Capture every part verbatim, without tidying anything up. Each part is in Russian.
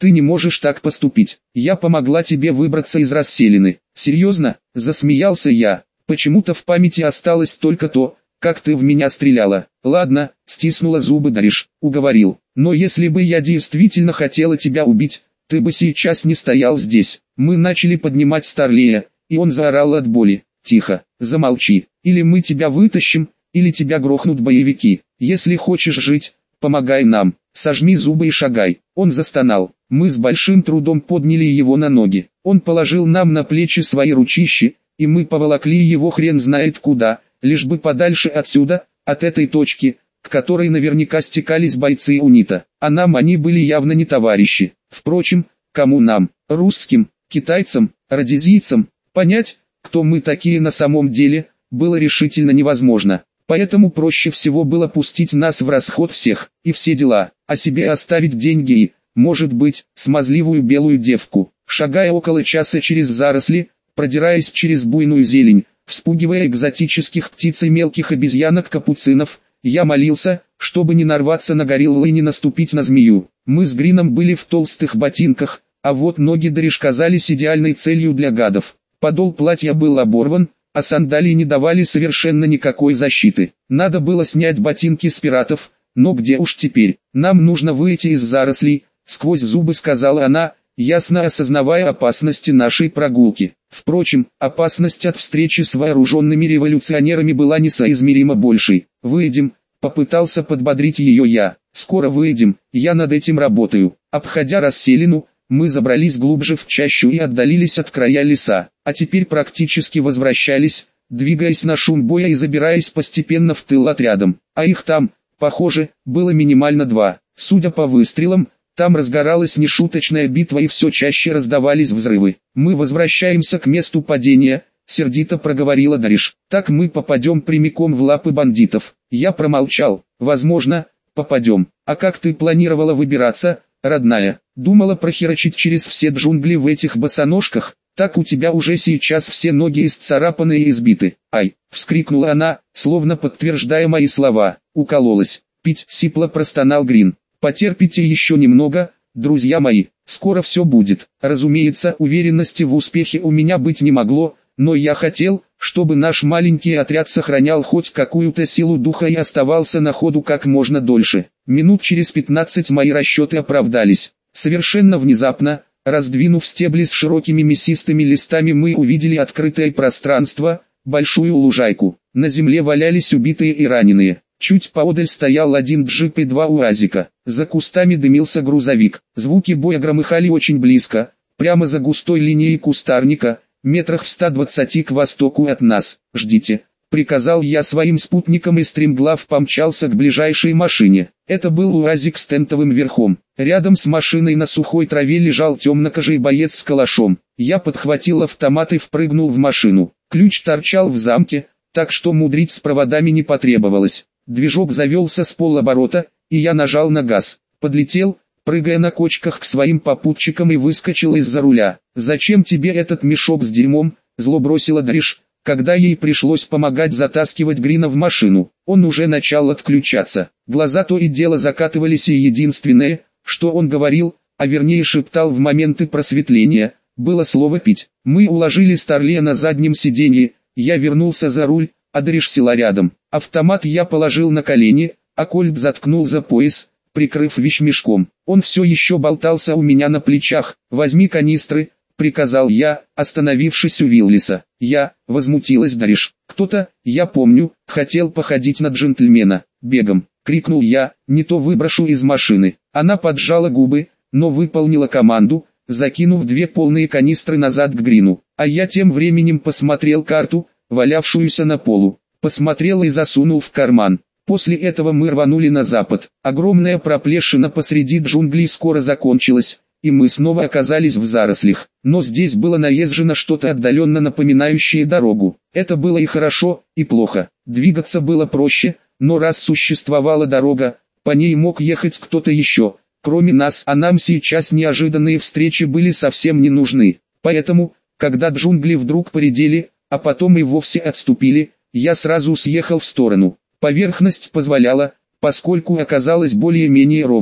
Ты не можешь так поступить. Я помогла тебе выбраться из расселины. Серьезно? Засмеялся я. Почему-то в памяти осталось только то, как ты в меня стреляла. Ладно, стиснула зубы Дариш, уговорил. Но если бы я действительно хотела тебя убить, ты бы сейчас не стоял здесь. Мы начали поднимать Старлея, и он заорал от боли. Тихо, замолчи. Или мы тебя вытащим, или тебя грохнут боевики. Если хочешь жить, помогай нам. Сожми зубы и шагай. Он застонал. Мы с большим трудом подняли его на ноги. Он положил нам на плечи свои ручищи, и мы поволокли его хрен знает куда, лишь бы подальше отсюда, от этой точки, к которой наверняка стекались бойцы УНИТа. А нам они были явно не товарищи. Впрочем, кому нам, русским, китайцам, родезийцам, понять, кто мы такие на самом деле, было решительно невозможно. Поэтому проще всего было пустить нас в расход всех, и все дела, а себе оставить деньги и, может быть, смазливую белую девку. Шагая около часа через заросли, продираясь через буйную зелень, вспугивая экзотических птиц и мелких обезьянок-капуцинов, я молился, чтобы не нарваться на гориллу и не наступить на змею. Мы с Грином были в толстых ботинках, а вот ноги Дариш казались идеальной целью для гадов. Подол платья был оборван, а сандалии не давали совершенно никакой защиты. Надо было снять ботинки с пиратов, но где уж теперь? Нам нужно выйти из зарослей, сквозь зубы сказала она, ясно осознавая опасности нашей прогулки. Впрочем, опасность от встречи с вооруженными революционерами была несоизмеримо большей. «Выйдем», — попытался подбодрить ее я. «Скоро выйдем, я над этим работаю». Обходя расселину, мы забрались глубже в чащу и отдалились от края леса, а теперь практически возвращались, двигаясь на шум боя и забираясь постепенно в тыл отрядом. А их там, похоже, было минимально два. Судя по выстрелам, там разгоралась нешуточная битва и все чаще раздавались взрывы. «Мы возвращаемся к месту падения», — сердито проговорила Дариш. «Так мы попадем прямиком в лапы бандитов». Я промолчал. «Возможно, попадем. А как ты планировала выбираться, родная? Думала прохерачить через все джунгли в этих босоножках? Так у тебя уже сейчас все ноги исцарапаны и избиты». «Ай!» — вскрикнула она, словно подтверждая мои слова. Укололась. «Пить!» — сипло простонал Грин. «Потерпите еще немного, друзья мои, скоро все будет». Разумеется, уверенности в успехе у меня быть не могло, но я хотел, чтобы наш маленький отряд сохранял хоть какую-то силу духа и оставался на ходу как можно дольше. Минут через пятнадцать мои расчеты оправдались. Совершенно внезапно, раздвинув стебли с широкими мясистыми листами, мы увидели открытое пространство, большую лужайку. На земле валялись убитые и раненые. Чуть поодаль стоял один джип и два уазика. За кустами дымился грузовик. Звуки боя громыхали очень близко, прямо за густой линией кустарника, метрах в ста двадцати к востоку от нас. «Ждите», — приказал я своим спутникам, и стремглав помчался к ближайшей машине. Это был уазик с тентовым верхом. Рядом с машиной на сухой траве лежал темнокожий боец с калашом. Я подхватил автомат и впрыгнул в машину. Ключ торчал в замке, так что мудрить с проводами не потребовалось. Движок завелся с полоборота, и я нажал на газ. Подлетел, прыгая на кочках к своим попутчикам, и выскочил из-за руля. «Зачем тебе этот мешок с дерьмом?» — зло бросила Дариш, когда ей пришлось помогать затаскивать Грина в машину. Он уже начал отключаться. Глаза то и дело закатывались, и единственное, что он говорил, а вернее шептал в моменты просветления, было слово «пить». Мы уложили Старлея на заднем сиденье, я вернулся за руль, а Дариш села рядом. Автомат я положил на колени, а кольт заткнул за пояс, прикрыв вещмешком. Он все еще болтался у меня на плечах. «Возьми канистры», — приказал я, остановившись у Виллиса. «Я», — возмутилась Дариш. «Кто-то, я помню, хотел походить на джентльмена. Бегом», — крикнул я, — «не то выброшу из машины». Она поджала губы, но выполнила команду, закинув две полные канистры назад к Грину. А я тем временем посмотрел карту, валявшуюся на полу. Посмотрел и засунул в карман. После этого мы рванули на запад. Огромная проплешина посреди джунглей скоро закончилась, и мы снова оказались в зарослях. Но здесь было наезжено что-то отдаленно напоминающее дорогу. Это было и хорошо, и плохо. Двигаться было проще, но раз существовала дорога, по ней мог ехать кто-то еще, кроме нас, а нам сейчас неожиданные встречи были совсем не нужны. Поэтому, когда джунгли вдруг поредели, а потом и вовсе отступили, я сразу съехал в сторону. Поверхность позволяла, поскольку оказалась более-менее ровной.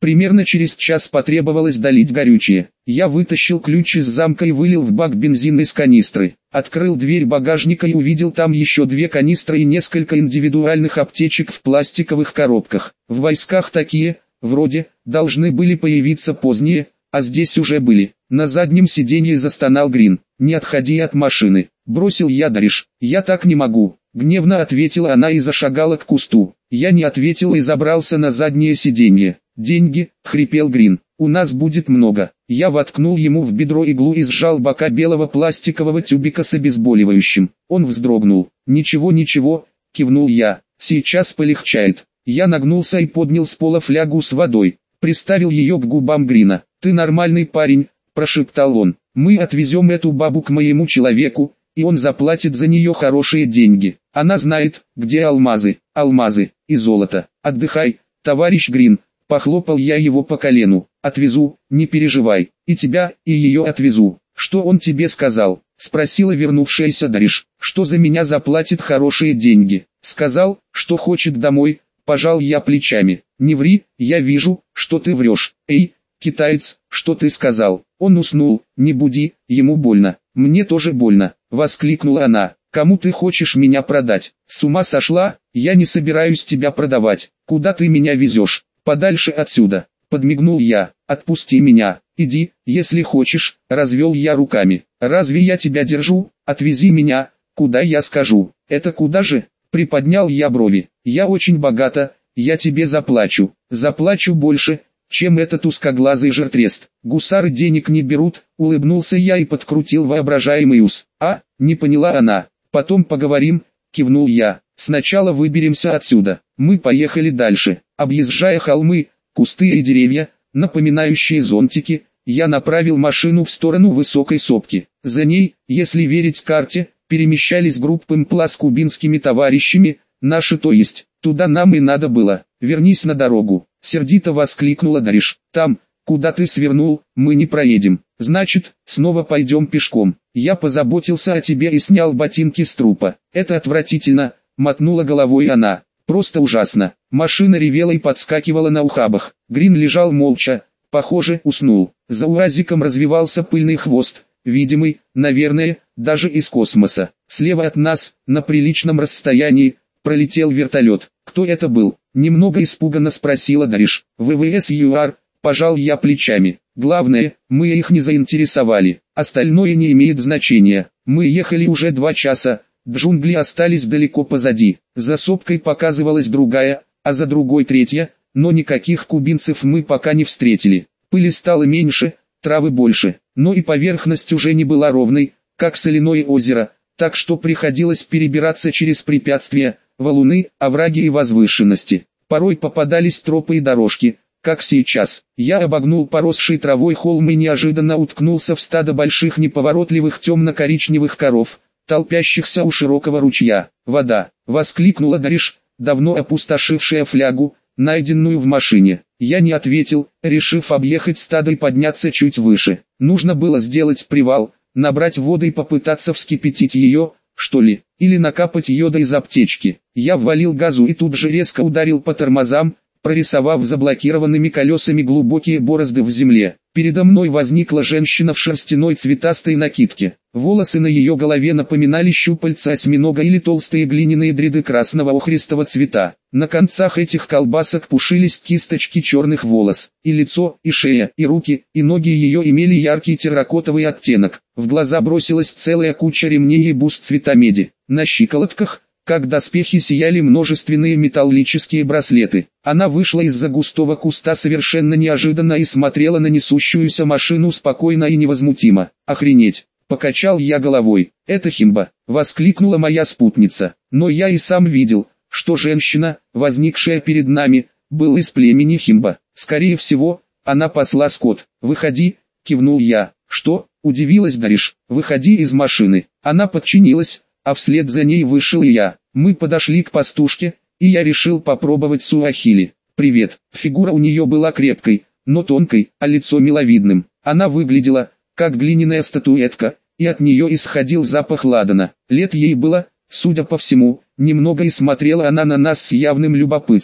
Примерно через час потребовалось долить горючее. Я вытащил ключ из замка и вылил в бак бензин из канистры. Открыл дверь багажника и увидел там еще две канистры и несколько индивидуальных аптечек в пластиковых коробках. В войсках такие, вроде, должны были появиться позднее, а здесь уже были. На заднем сиденье застонал Грин. «Не отходи от машины», — бросил я Дариш. «Я так не могу», — гневно ответила она и зашагала к кусту. Я не ответил и забрался на заднее сиденье. «Деньги», — хрипел Грин, — «у нас будет много». Я воткнул ему в бедро иглу и сжал бока белого пластикового тюбика с обезболивающим. Он вздрогнул. «Ничего, ничего», — кивнул я, — «сейчас полегчает». Я нагнулся и поднял с пола флягу с водой, приставил ее к губам Грина. «Ты нормальный парень», — прошептал он. «Мы отвезем эту бабу к моему человеку, и он заплатит за нее хорошие деньги. Она знает, где алмазы, алмазы и золото. Отдыхай, товарищ Грин». Похлопал я его по колену. «Отвезу, не переживай, и тебя, и ее отвезу». «Что он тебе сказал?» — спросила вернувшаяся Дариш. «Что за меня заплатит хорошие деньги?» «Сказал, что хочет домой», — пожал я плечами. «Не ври, я вижу, что ты врешь». «Эй, китаец, что ты сказал?» Он уснул. «Не буди, ему больно». «Мне тоже больно», — воскликнула она. «Кому ты хочешь меня продать? С ума сошла? Я не собираюсь тебя продавать. Куда ты меня везешь?» «Подальше отсюда», — подмигнул я. «Отпусти меня, иди, если хочешь», — развел я руками. «Разве я тебя держу? Отвези меня, куда я скажу». «Это куда же?» — приподнял я брови. «Я очень богата, я тебе заплачу, заплачу больше, чем этот узкоглазый жертрест». «Гусары денег не берут», — улыбнулся я и подкрутил воображаемый ус. «А, не поняла она. Потом поговорим», — кивнул я. «Сначала выберемся отсюда». Мы поехали дальше. Объезжая холмы, кусты и деревья, напоминающие зонтики, я направил машину в сторону высокой сопки. За ней, если верить карте, перемещались группы МПЛА с кубинскими товарищами, наши то есть. Туда нам и надо было. «Вернись на дорогу», — сердито воскликнула Дариш. «Там, куда ты свернул, мы не проедем. Значит, снова пойдем пешком. Я позаботился о тебе и снял ботинки с трупа». «Это отвратительно», — мотнула головой она. «Просто ужасно». Машина ревела и подскакивала на ухабах. Грин лежал молча, похоже, уснул. За УАЗиком развивался пыльный хвост, видимый, наверное, даже из космоса. Слева от нас, на приличном расстоянии, пролетел вертолет. «Кто это был?» — немного испуганно спросила Дариш. «ВВС ЮАР», — пожал я плечами. «Главное, мы их не заинтересовали. Остальное не имеет значения. Мы ехали уже два часа. Джунгли остались далеко позади. За сопкой показывалась другая, а за другой третья, но никаких кубинцев мы пока не встретили. Пыли стало меньше, травы больше, но и поверхность уже не была ровной, как соляное озеро, так что приходилось перебираться через препятствия, валуны, овраги и возвышенности. Порой попадались тропы и дорожки, как сейчас. Я обогнул поросший травой холм и неожиданно уткнулся в стадо больших неповоротливых темно-коричневых коров, толпящихся у широкого ручья. «Вода!» — воскликнула Дариш, давно опустошившая флягу, найденную в машине. Я не ответил, решив объехать стадо и подняться чуть выше. Нужно было сделать привал, набрать воды и попытаться вскипятить ее, что ли, или накапать йода из аптечки. Я ввалил газу и тут же резко ударил по тормозам, прорисовав заблокированными колесами глубокие борозды в земле. Передо мной возникла женщина в шерстяной цветастой накидке. Волосы на ее голове напоминали щупальца осьминога или толстые глиняные дреды красного охристого цвета. На концах этих колбасок пушились кисточки черных волос. И лицо, и шея, и руки, и ноги ее имели яркий терракотовый оттенок. В глаза бросилась целая куча ремней и бус цвета меди. На щиколотках, как доспехи, сияли множественные металлические браслеты. Она вышла из-за густого куста совершенно неожиданно и смотрела на несущуюся машину спокойно и невозмутимо. «Охренеть!» — покачал я головой. «Это Химба!» — воскликнула моя спутница. Но я и сам видел, что женщина, возникшая перед нами, была из племени Химба. Скорее всего, она пасла скот. «Выходи!» — кивнул я. «Что?» — удивилась Дариш. «Выходи из машины!» Она подчинилась, а вслед за ней вышел и я. Мы подошли к пастушке, и я решил попробовать суахили. «Привет». Фигура у нее была крепкой, но тонкой, а лицо миловидным. Она выглядела, как глиняная статуэтка, и от нее исходил запах ладана. Лет ей было, судя по всему, немного, и смотрела она на нас с явным любопытством.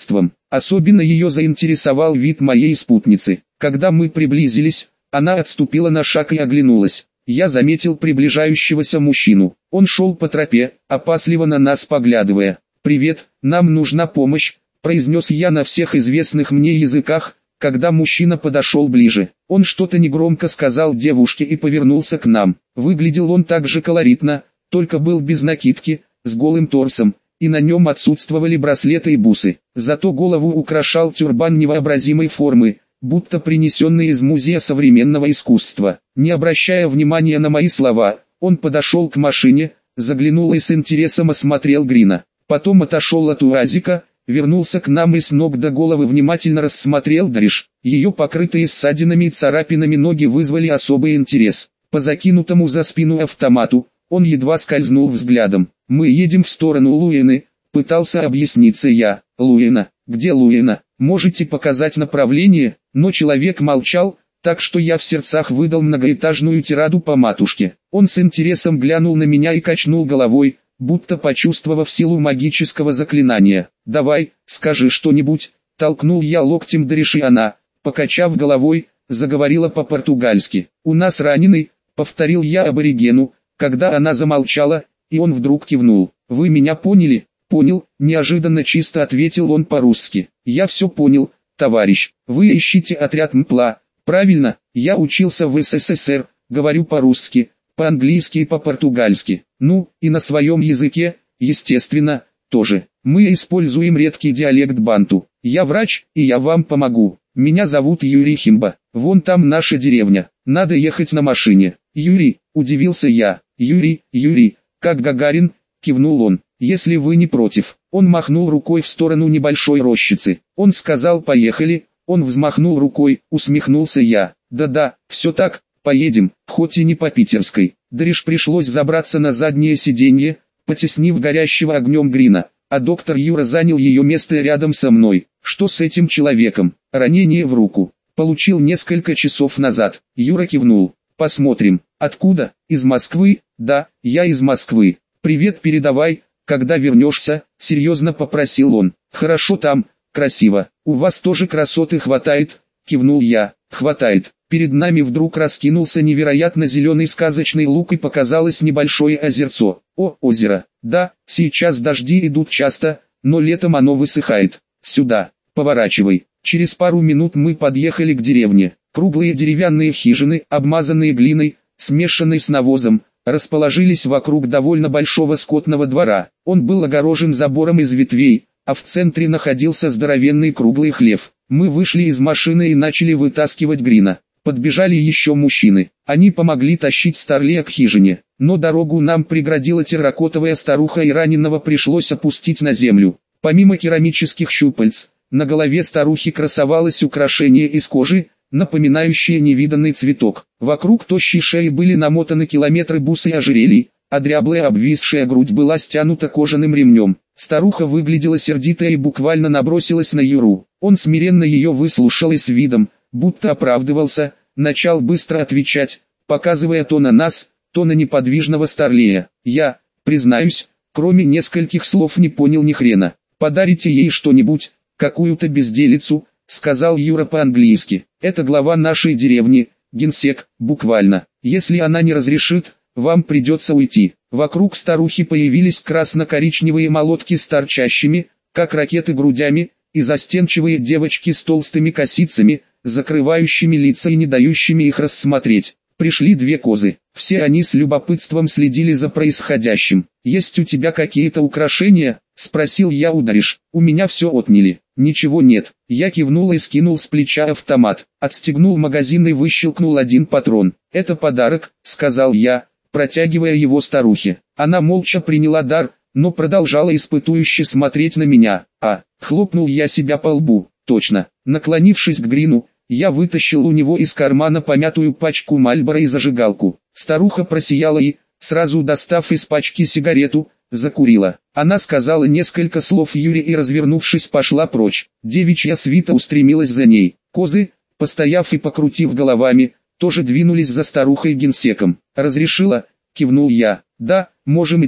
Особенно ее заинтересовал вид моей спутницы. Когда мы приблизились, она отступила на шаг и оглянулась. Я заметил приближающегося мужчину. Он шел по тропе, опасливо на нас поглядывая. «Привет, нам нужна помощь», — произнес я на всех известных мне языках, когда мужчина подошел ближе. Он что-то негромко сказал девушке и повернулся к нам. Выглядел он так же колоритно, только был без накидки, с голым торсом, и на нем отсутствовали браслеты и бусы. Зато голову украшал тюрбан невообразимой формы, будто принесенный из музея современного искусства. Не обращая внимания на мои слова, он подошел к машине, заглянул и с интересом осмотрел Грина. Потом отошел от УАЗика, вернулся к нам и с ног до головы внимательно рассмотрел Дариш. Ее покрытые ссадинами и царапинами ноги вызвали особый интерес. По закинутому за спину автомату, он едва скользнул взглядом. «Мы едем в сторону Луэны», — пытался объясниться я. «Луэна? Где Луэна? Можете показать направление?» Но человек молчал, так что я в сердцах выдал многоэтажную тираду по матушке. Он с интересом глянул на меня и качнул головой, будто почувствовав силу магического заклинания. «Давай, скажи что-нибудь», — толкнул я локтем Дариши, она, покачав головой, заговорила по-португальски. «У нас раненый», — повторил я аборигену, когда она замолчала, и он вдруг кивнул. «Вы меня поняли?» «Понял», — неожиданно чисто ответил он по-русски. «Я все понял, товарищ. Вы ищите отряд МПЛА, правильно? Я учился в СССР, говорю по-русски, по-английски и по-португальски. Ну, и на своем языке, естественно, тоже. Мы используем редкий диалект банту. Я врач, и я вам помогу. Меня зовут Юрий Химба. Вон там наша деревня. Надо ехать на машине». «Юрий», — удивился я. «Юрий, Юрий, как Гагарин», — кивнул он. «Если вы не против». Он махнул рукой в сторону небольшой рощицы. Он сказал «поехали», он взмахнул рукой, усмехнулся я. «Да-да, все так, поедем, хоть и не по питерской». Дариш пришлось забраться на заднее сиденье, потеснив горящего огнем Грина, а доктор Юра занял ее место рядом со мной. «Что с этим человеком?» «Ранение в руку. Получил несколько часов назад». Юра кивнул. «Посмотрим. Откуда? Из Москвы?» «Да, я из Москвы. Привет передавай, когда вернешься», — серьезно попросил он. «Хорошо там, красиво. У вас тоже красоты хватает», — кивнул я. «Хватает». Перед нами вдруг раскинулся невероятно зеленый сказочный луг и показалось небольшое озерцо. «О, озеро! Да, сейчас дожди идут часто, но летом оно высыхает. Сюда, поворачивай». Через пару минут мы подъехали к деревне. Круглые деревянные хижины, обмазанные глиной, смешанной с навозом, расположились вокруг довольно большого скотного двора. Он был огорожен забором из ветвей, а в центре находился здоровенный круглый хлев. Мы вышли из машины и начали вытаскивать Грина. Подбежали еще мужчины. Они помогли тащить Старлея к хижине, но дорогу нам преградила терракотовая старуха и раненого пришлось опустить на землю. Помимо керамических щупальц, на голове старухи красовалось украшение из кожи, напоминающее невиданный цветок. Вокруг тощей шеи были намотаны километры бус и ожерелий, а дряблая обвисшая грудь была стянута кожаным ремнем. Старуха выглядела сердитой и буквально набросилась на Юру. Он смиренно ее выслушал и с видом, будто оправдывался, начал быстро отвечать, показывая то на нас, то на неподвижного Старлея. Я, признаюсь, кроме нескольких слов не понял ни хрена. «Подарите ей что-нибудь, какую-то безделицу», — сказал Юра по-английски. «Это глава нашей деревни, генсек, буквально. Если она не разрешит, вам придется уйти». Вокруг старухи появились красно-коричневые молотки с торчащими, как ракеты, грудями, и застенчивые девочки с толстыми косицами, закрывающими лица и не дающими их рассмотреть. Пришли две козы. Все они с любопытством следили за происходящим. «Есть у тебя какие-то украшения?» — спросил я у Дариш. «У меня все отняли». «Ничего нет». Я кивнул и скинул с плеча автомат. Отстегнул магазин и выщелкнул один патрон. «Это подарок», — сказал я, протягивая его старухе. Она молча приняла дар, но продолжала испытующе смотреть на меня. «А!» — хлопнул я себя по лбу. «Точно». Наклонившись к Грину, я вытащил у него из кармана помятую пачку Мальборо и зажигалку. Старуха просияла и, сразу достав из пачки сигарету, закурила. Она сказала несколько слов Юре и, развернувшись, пошла прочь. Девичья свита устремилась за ней. Козы, постояв и покрутив головами, тоже двинулись за старухой-генсеком. «Разрешила?» — кивнул я. «Да, можем идти»,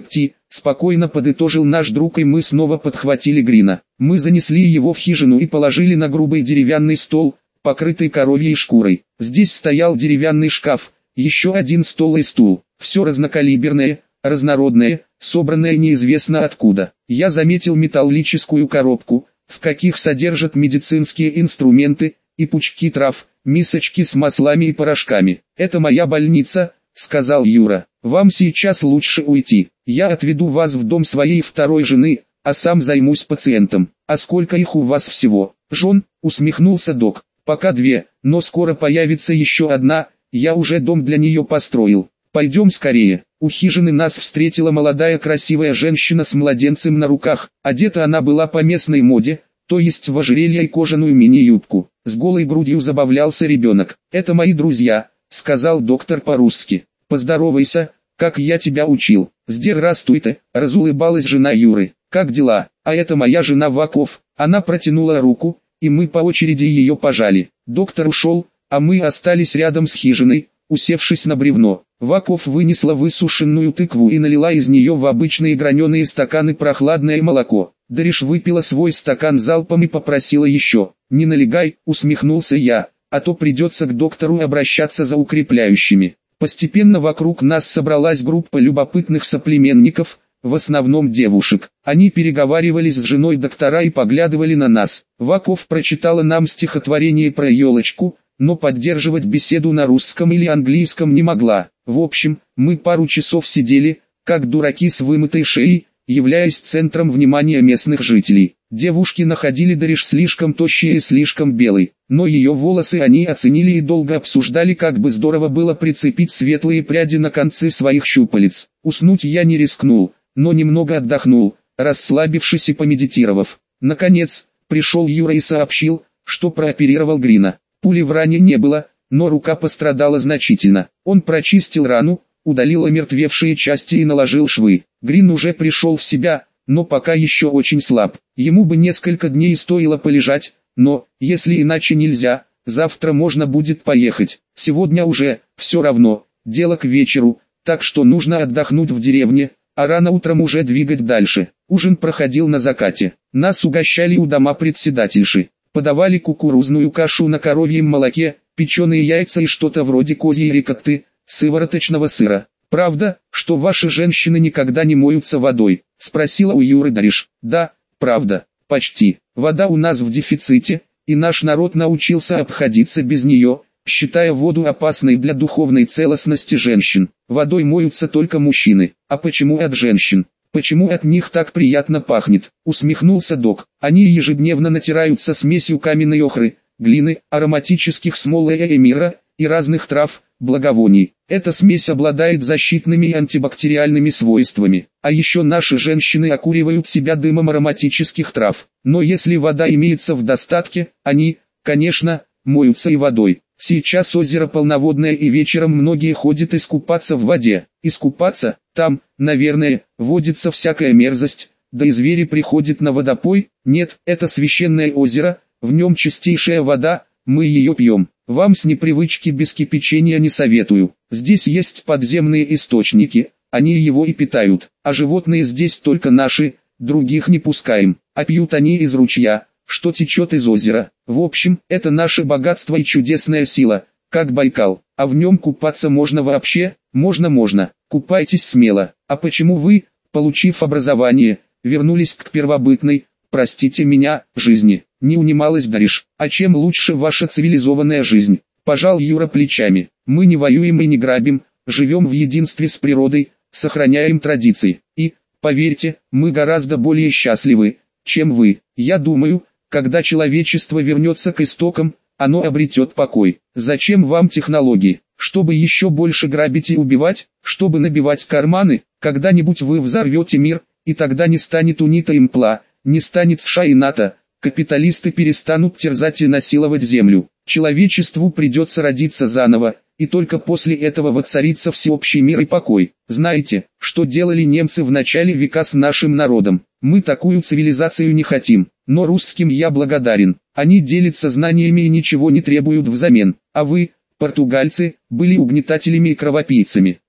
спокойно подытожил наш друг, и мы снова подхватили Грина. Мы занесли его в хижину и положили на грубый деревянный стол, покрытый коровьей шкурой. Здесь стоял деревянный шкаф, еще один стол и стул. Все разнокалиберное, разнородное, собранное неизвестно откуда. Я заметил металлическую коробку, в каких содержат медицинские инструменты, и пучки трав, мисочки с маслами и порошками. «Это моя больница», — сказал Юра. «Вам сейчас лучше уйти. Я отведу вас в дом своей второй жены, а сам займусь пациентом». «А сколько их у вас всего, жен?» — усмехнулся док. «Пока две, но скоро появится еще одна, я уже дом для нее построил. Пойдем скорее». У хижины нас встретила молодая красивая женщина с младенцем на руках. Одета она была по местной моде, то есть в ожерелье и кожаную мини-юбку. С голой грудью забавлялся ребенок. «Это мои друзья», — сказал доктор по-русски. «Поздоровайся, как я тебя учил». «Здравствуйте», — разулыбалась жена Юры. «Как дела? А это моя жена Ваков». Она протянула руку, и мы по очереди ее пожали. Доктор ушел, а мы остались рядом с хижиной, усевшись на бревно. Ваков вынесла высушенную тыкву и налила из нее в обычные граненые стаканы прохладное молоко. Дариш выпила свой стакан залпом и попросила еще. «Не налегай», — усмехнулся я, — «а то придется к доктору обращаться за укрепляющими». Постепенно вокруг нас собралась группа любопытных соплеменников, в основном девушек. Они переговаривались с женой доктора и поглядывали на нас. Ваков прочитала нам стихотворение про елочку, но поддерживать беседу на русском или английском не могла. В общем, мы пару часов сидели, как дураки с вымытой шеей, являясь центром внимания местных жителей. Девушки находили Дариш слишком тощей и слишком белой, но ее волосы они оценили и долго обсуждали, как бы здорово было прицепить светлые пряди на концы своих щупалец. Уснуть я не рискнул, но немного отдохнул, расслабившись и помедитировав. Наконец, пришел Юра и сообщил, что прооперировал Грина. Пули в ране не было, но рука пострадала значительно. Он прочистил рану, удалил омертвевшие части и наложил швы. Грин уже пришел в себя, но пока еще очень слаб. Ему бы несколько дней стоило полежать, но, если иначе нельзя, завтра можно будет поехать. Сегодня уже, все равно, дело к вечеру, так что нужно отдохнуть в деревне, а рано утром уже двигать дальше. Ужин проходил на закате. Нас угощали у дома председательши. Подавали кукурузную кашу на коровьем молоке, печеные яйца и что-то вроде козьей рикотты, сывороточного сыра. «Правда, что ваши женщины никогда не моются водой?» — спросила у Юры Дариш. «Да, правда, почти. Вода у нас в дефиците, и наш народ научился обходиться без нее, считая воду опасной для духовной целостности женщин. Водой моются только мужчины. А почему от женщин? Почему от них так приятно пахнет?» — усмехнулся док. «Они ежедневно натираются смесью каменной охры, глины, ароматических смол и эмира, и разных трав, благовоний. Эта смесь обладает защитными и антибактериальными свойствами. А еще наши женщины окуривают себя дымом ароматических трав. Но если вода имеется в достатке, они, конечно, моются и водой. Сейчас озеро полноводное, и вечером многие ходят искупаться в воде. Искупаться, там, наверное, водится всякая мерзость, да и звери приходят на водопой. Нет, это священное озеро, в нем чистейшая вода, мы ее пьем. Вам с непривычки без кипячения не советую. Здесь есть подземные источники, они его и питают. А животные здесь только наши, других не пускаем. А пьют они из ручья, что течет из озера. В общем, это наше богатство и чудесная сила, как Байкал. А в нем купаться можно вообще? Можно-можно. Купайтесь смело. А почему вы, получив образование, вернулись к первобытной, простите меня, жизни? Не унималась Дариш. А чем лучше ваша цивилизованная жизнь? Пожал Юра плечами. Мы не воюем и не грабим, живем в единстве с природой, сохраняем традиции. И, поверьте, мы гораздо более счастливы, чем вы. Я думаю, когда человечество вернется к истокам, оно обретет покой. Зачем вам технологии? Чтобы еще больше грабить и убивать? Чтобы набивать карманы? Когда-нибудь вы взорвете мир, и тогда не станет УНИТА и МПЛА, не станет США и НАТО. Капиталисты перестанут терзать и насиловать землю. Человечеству придется родиться заново, и только после этого воцарится всеобщий мир и покой. Знаете, что делали немцы в начале века с нашим народом? Мы такую цивилизацию не хотим, но русским я благодарен. Они делятся знаниями и ничего не требуют взамен. А вы, португальцы, были угнетателями и кровопийцами.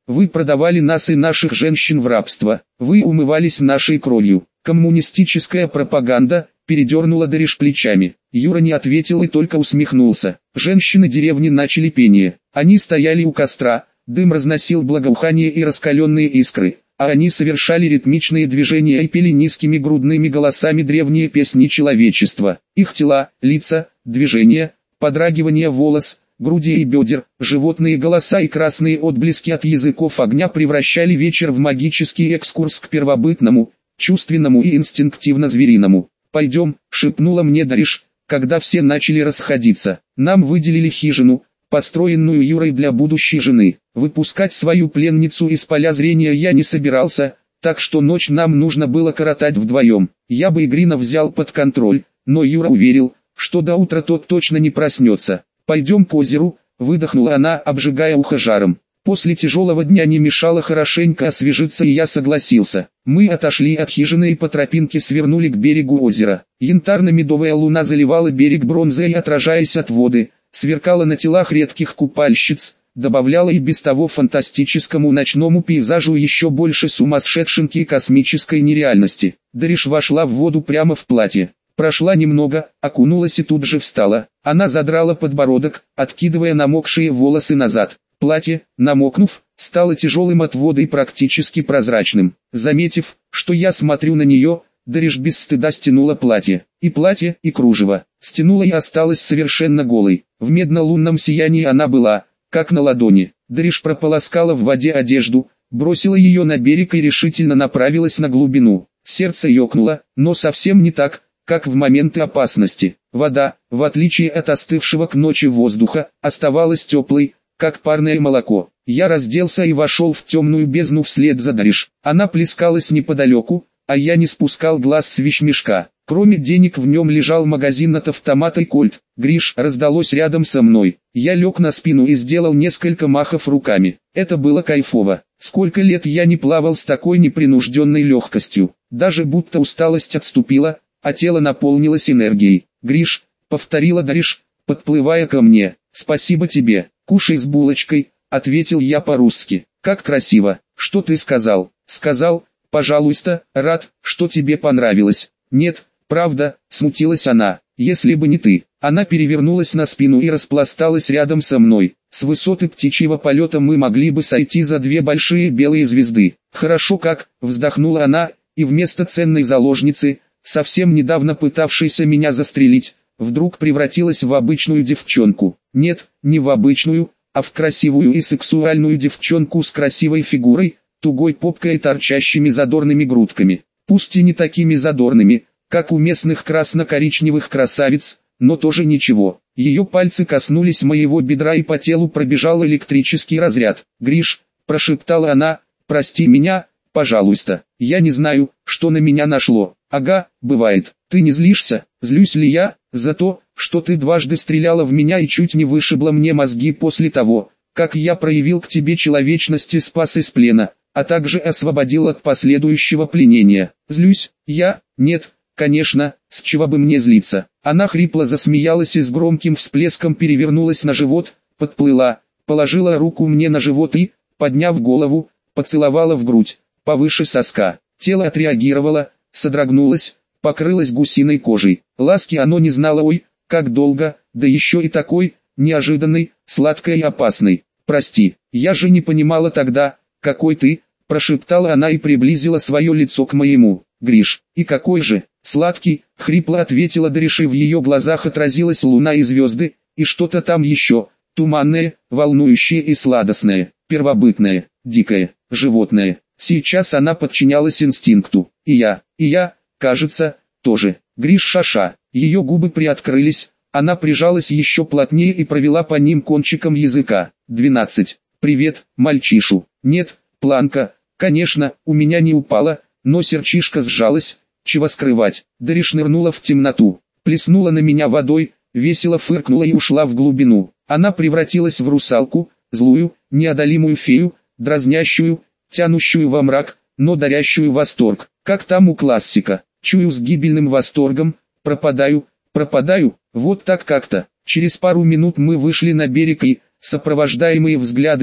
Вы продавали нас и наших женщин в рабство. Вы умывались нашей кровью. Коммунистическая пропаганда, передернула Дариш плечами. Юра не ответил и только усмехнулся. Женщины деревни начали пение. Они стояли у костра, дым разносил благоухание и раскаленные искры, а они совершали ритмичные движения и пели низкими грудными голосами древние песни человечества. Их тела, лица, движения, подрагивание волос, груди и бедер, животные голоса и красные отблески от языков огня превращали вечер в магический экскурс к первобытному, чувственному и инстинктивно-звериному. «Пойдем», — шепнула мне Дариш, когда все начали расходиться. Нам выделили хижину, построенную Юрой для будущей жены. Выпускать свою пленницу из поля зрения я не собирался, так что ночь нам нужно было коротать вдвоем. Я бы Игрина взял под контроль, но Юра уверил, что до утра тот точно не проснется. «Пойдем к озеру», — выдохнула она, обжигая ухо жаром. После тяжелого дня не мешало хорошенько освежиться, и я согласился. Мы отошли от хижины и по тропинке свернули к берегу озера. Янтарно-медовая луна заливала берег бронзой, отражаясь от воды, сверкала на телах редких купальщиц, добавляла и без того фантастическому ночному пейзажу еще больше сумасшедшенки и космической нереальности. Дариш вошла в воду прямо в платье. Прошла немного, окунулась и тут же встала. Она задрала подбородок, откидывая намокшие волосы назад. Платье, намокнув, стало тяжелым от воды и практически прозрачным. Заметив, что я смотрю на нее, Дариш без стыда стянула платье. И платье, и кружево. Стянула и осталась совершенно голой. В медно-лунном сиянии она была, как на ладони. Дариш прополоскала в воде одежду, бросила ее на берег и решительно направилась на глубину. Сердце ёкнуло, но совсем не так, как в моменты опасности. Вода, в отличие от остывшего к ночи воздуха, оставалась теплой, как парное молоко. Я разделся и вошел в темную бездну вслед за Дариш. Она плескалась неподалеку, а я не спускал глаз с вещмешка. Кроме денег в нем лежал магазин от автомата и кольт. «Гриш!» раздалось рядом со мной. Я лег на спину и сделал несколько махов руками. Это было кайфово. Сколько лет я не плавал с такой непринужденной легкостью. Даже будто усталость отступила, а тело наполнилось энергией. «Гриш!» — повторила Дариш, подплывая ко мне. «Спасибо тебе. Кушай с булочкой», — ответил я по-русски. «Как красиво. Что ты сказал?» «Сказал, пожалуйста, рад, что тебе понравилось». «Нет, правда», — смутилась она. «Если бы не ты». Она перевернулась на спину и распласталась рядом со мной. С высоты птичьего полета мы могли бы сойти за две большие белые звезды. «Хорошо как», — вздохнула она, и вместо ценной заложницы, совсем недавно пытавшейся меня застрелить, вдруг превратилась в обычную девчонку. Нет, не в обычную, а в красивую и сексуальную девчонку с красивой фигурой, тугой попкой и торчащими задорными грудками. Пусть и не такими задорными, как у местных красно-коричневых красавиц, но тоже ничего. Ее пальцы коснулись моего бедра и по телу пробежал электрический разряд. «Гриш», — прошептала она, — «прости меня, пожалуйста. Я не знаю, что на меня нашло». «Ага, бывает. Ты не злишься?» «Злюсь ли я за то, что ты дважды стреляла в меня и чуть не вышибла мне мозги после того, как я проявил к тебе человечность и спас из плена, а также освободил от последующего пленения?» «Злюсь? Я? Нет, конечно, с чего бы мне злиться?» Она хрипло засмеялась и с громким всплеском перевернулась на живот, подплыла, положила руку мне на живот и, подняв голову, поцеловала в грудь, повыше соска. Тело отреагировало, содрогнулось, покрылось гусиной кожей. Ласки оно не знало, ой, как долго, да еще и такой, неожиданный, сладкой и опасной. «Прости, я же не понимала тогда, какой ты», — прошептала она и приблизила свое лицо к моему. «Гриш, и какой же?» «Сладкий», — хрипло ответила Дариш, и в ее глазах отразилась луна и звезды, и что-то там еще, туманное, волнующее и сладостное, первобытное, дикое, животное. Сейчас она подчинялась инстинкту. И я, и я, кажется, тоже. «Гриш, шаша». Ее губы приоткрылись, она прижалась еще плотнее и провела по ним кончиком языка. «Двенадцать. Привет, мальчишу». «Нет, планка, конечно, у меня не упала, но сердчишко сжалось, чего скрывать». Дариш нырнула в темноту, плеснула на меня водой, весело фыркнула и ушла в глубину. Она превратилась в русалку, злую, неодолимую фею, дразнящую, тянущую во мрак, но дарящую восторг. Как там у классика: «Чую с гибельным восторгом, пропадаю, пропадаю». Вот так как-то. Через пару минут мы вышли на берег и, сопровождаемые взглядами,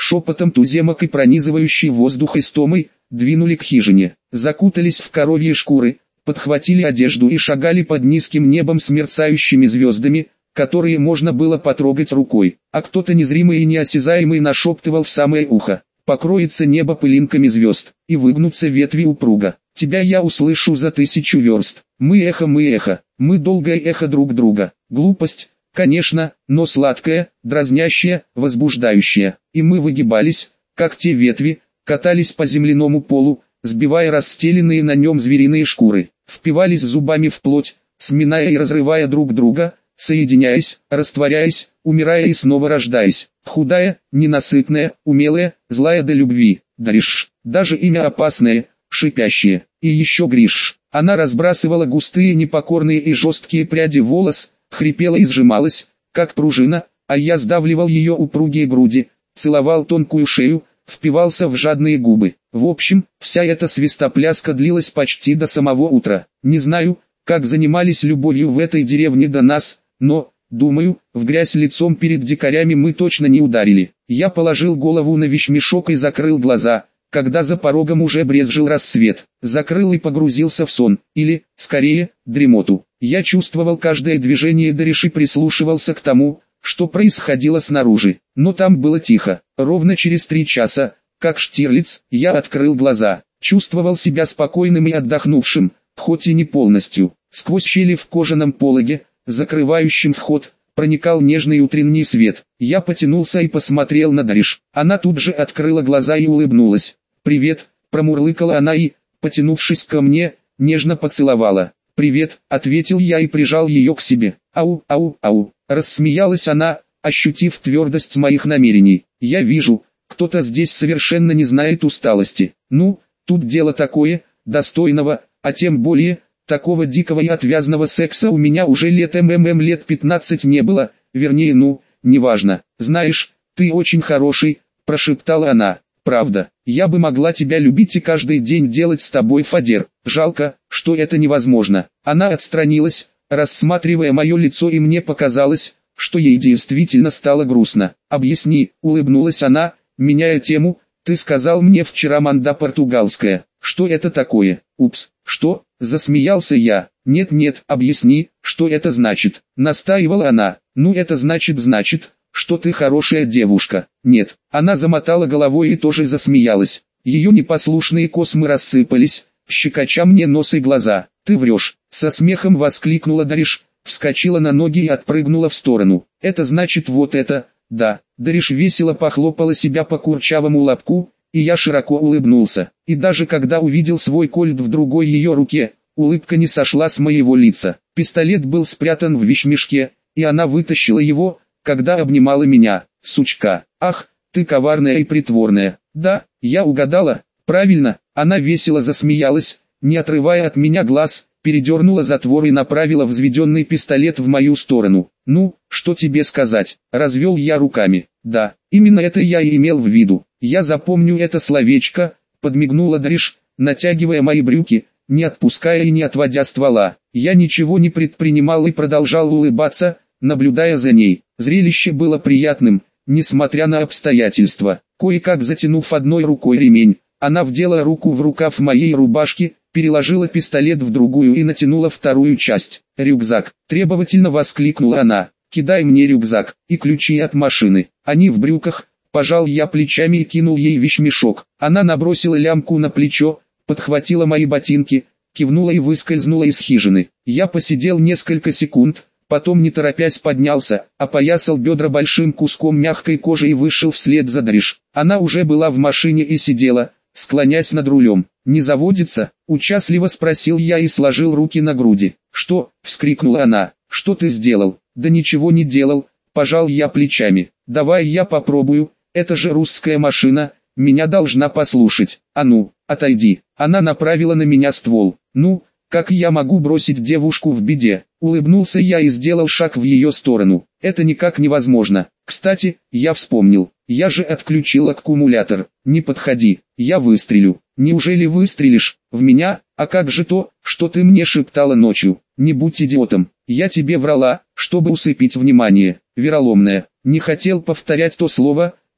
шепотом туземок и пронизывающей воздух истомой, двинули к хижине, закутались в коровьи шкуры, подхватили одежду и шагали под низким небом с мерцающими звездами, которые можно было потрогать рукой, а кто-то незримый и неосязаемый нашептывал в самое ухо: покроется небо пылинками звезд, и выгнутся ветви упруга. Тебя я услышу за тысячу верст. Мы эхо, мы эхо, мы долгое эхо друг друга. Глупость, конечно, но сладкая, дразнящая, возбуждающая. И мы выгибались, как те ветви, катались по земляному полу, сбивая расстеленные на нем звериные шкуры, впивались зубами в плоть, сминая и разрывая друг друга, соединяясь, растворяясь, умирая и снова рождаясь. Худая, ненасытная, умелая, злая до любви. Дариш, даже имя опасное, шипящее. И еще Гриш. Она разбрасывала густые, непокорные и жесткие пряди волос, хрипела и сжималась, как пружина, а я сдавливал ее упругие груди, целовал тонкую шею, впивался в жадные губы. В общем, вся эта свистопляска длилась почти до самого утра. Не знаю, как занимались любовью в этой деревне до нас, но, думаю, в грязь лицом перед дикарями мы точно не ударили. Я положил голову на вещмешок и закрыл глаза, когда за порогом уже брезжил рассвет. Закрыл и погрузился в сон, или, скорее, дремоту. Я чувствовал каждое движение Дариш и прислушивался к тому, что происходило снаружи. Но там было тихо. Ровно через три часа, как Штирлиц, я открыл глаза. Чувствовал себя спокойным и отдохнувшим, хоть и не полностью. Сквозь щели в кожаном пологе, закрывающим вход, проникал нежный утренний свет. Я потянулся и посмотрел на Дариш. Она тут же открыла глаза и улыбнулась. «Привет», промурлыкала она и, потянувшись ко мне, нежно поцеловала. «Привет», ответил я и прижал ее к себе. «Ау, ау, ау», рассмеялась она, ощутив твердость моих намерений. «Я вижу, кто-то здесь совершенно не знает усталости. Ну, тут дело такое, достойного, а тем более, такого дикого и отвязного секса у меня уже лет ммм лет пятнадцать не было, вернее ну, неважно. Знаешь, ты очень хороший», прошептала она. «Правда, я бы могла тебя любить и каждый день делать с тобой фадер. Жалко, что это невозможно». Она отстранилась, рассматривая мое лицо, и мне показалось, что ей действительно стало грустно. «Объясни», улыбнулась она, меняя тему. «Ты сказал мне вчера манда португалская. Что это такое?» «Упс, что?» Засмеялся я. «Нет-нет, объясни, что это значит», настаивала она. «Ну это значит значит, что ты хорошая девушка». «Нет». Она замотала головой и тоже засмеялась. Ее непослушные космы рассыпались, щекоча мне нос и глаза. «Ты врешь», со смехом воскликнула Дариш, вскочила на ноги и отпрыгнула в сторону. «Это значит вот это, да». Дариш весело похлопала себя по курчавому лобку, и я широко улыбнулся. И даже когда увидел свой кольт в другой ее руке, улыбка не сошла с моего лица. Пистолет был спрятан в вещмешке, и она вытащила его, когда обнимала меня. «Сучка! Ах, ты коварная и притворная!» «Да, я угадала, правильно!» Она весело засмеялась, не отрывая от меня глаз, передернула затвор и направила взведенный пистолет в мою сторону. «Ну, что тебе сказать?» Развел я руками. «Да, именно это я и имел в виду. Я запомню это словечко», подмигнула Дариш, натягивая мои брюки, не отпуская и не отводя ствола. Я ничего не предпринимал и продолжал улыбаться, наблюдая за ней. Зрелище было приятным, несмотря на обстоятельства. Кое-как затянув одной рукой ремень, она вдела руку в рукав моей рубашки, переложила пистолет в другую и натянула вторую часть. «Рюкзак!» – требовательно воскликнула она. «Кидай мне рюкзак и ключи от машины. Они в брюках». Пожал я плечами и кинул ей вещмешок. Она набросила лямку на плечо, подхватила мои ботинки, кивнула и выскользнула из хижины. Я посидел несколько секунд, потом не торопясь поднялся, опоясал бедра большим куском мягкой кожи и вышел вслед за Дариш. Она уже была в машине и сидела, склонясь над рулем. «Не заводится?» – участливо спросил я и сложил руки на груди. «Что?» – вскрикнула она. «Что ты сделал?» «Да ничего не делал», – пожал я плечами. «Давай я попробую, это же русская машина, меня должна послушать. А ну, отойди». Она направила на меня ствол. «Ну, как я могу бросить девушку в беде?» Улыбнулся я и сделал шаг в ее сторону. «Это никак невозможно. Кстати, я вспомнил. Я же отключил аккумулятор. Не подходи, я выстрелю». «Неужели выстрелишь в меня? А как же то, что ты мне шептала ночью?» «Не будь идиотом. Я тебе врала, чтобы усыпить внимание. Вероломная». Не хотел повторять то слово,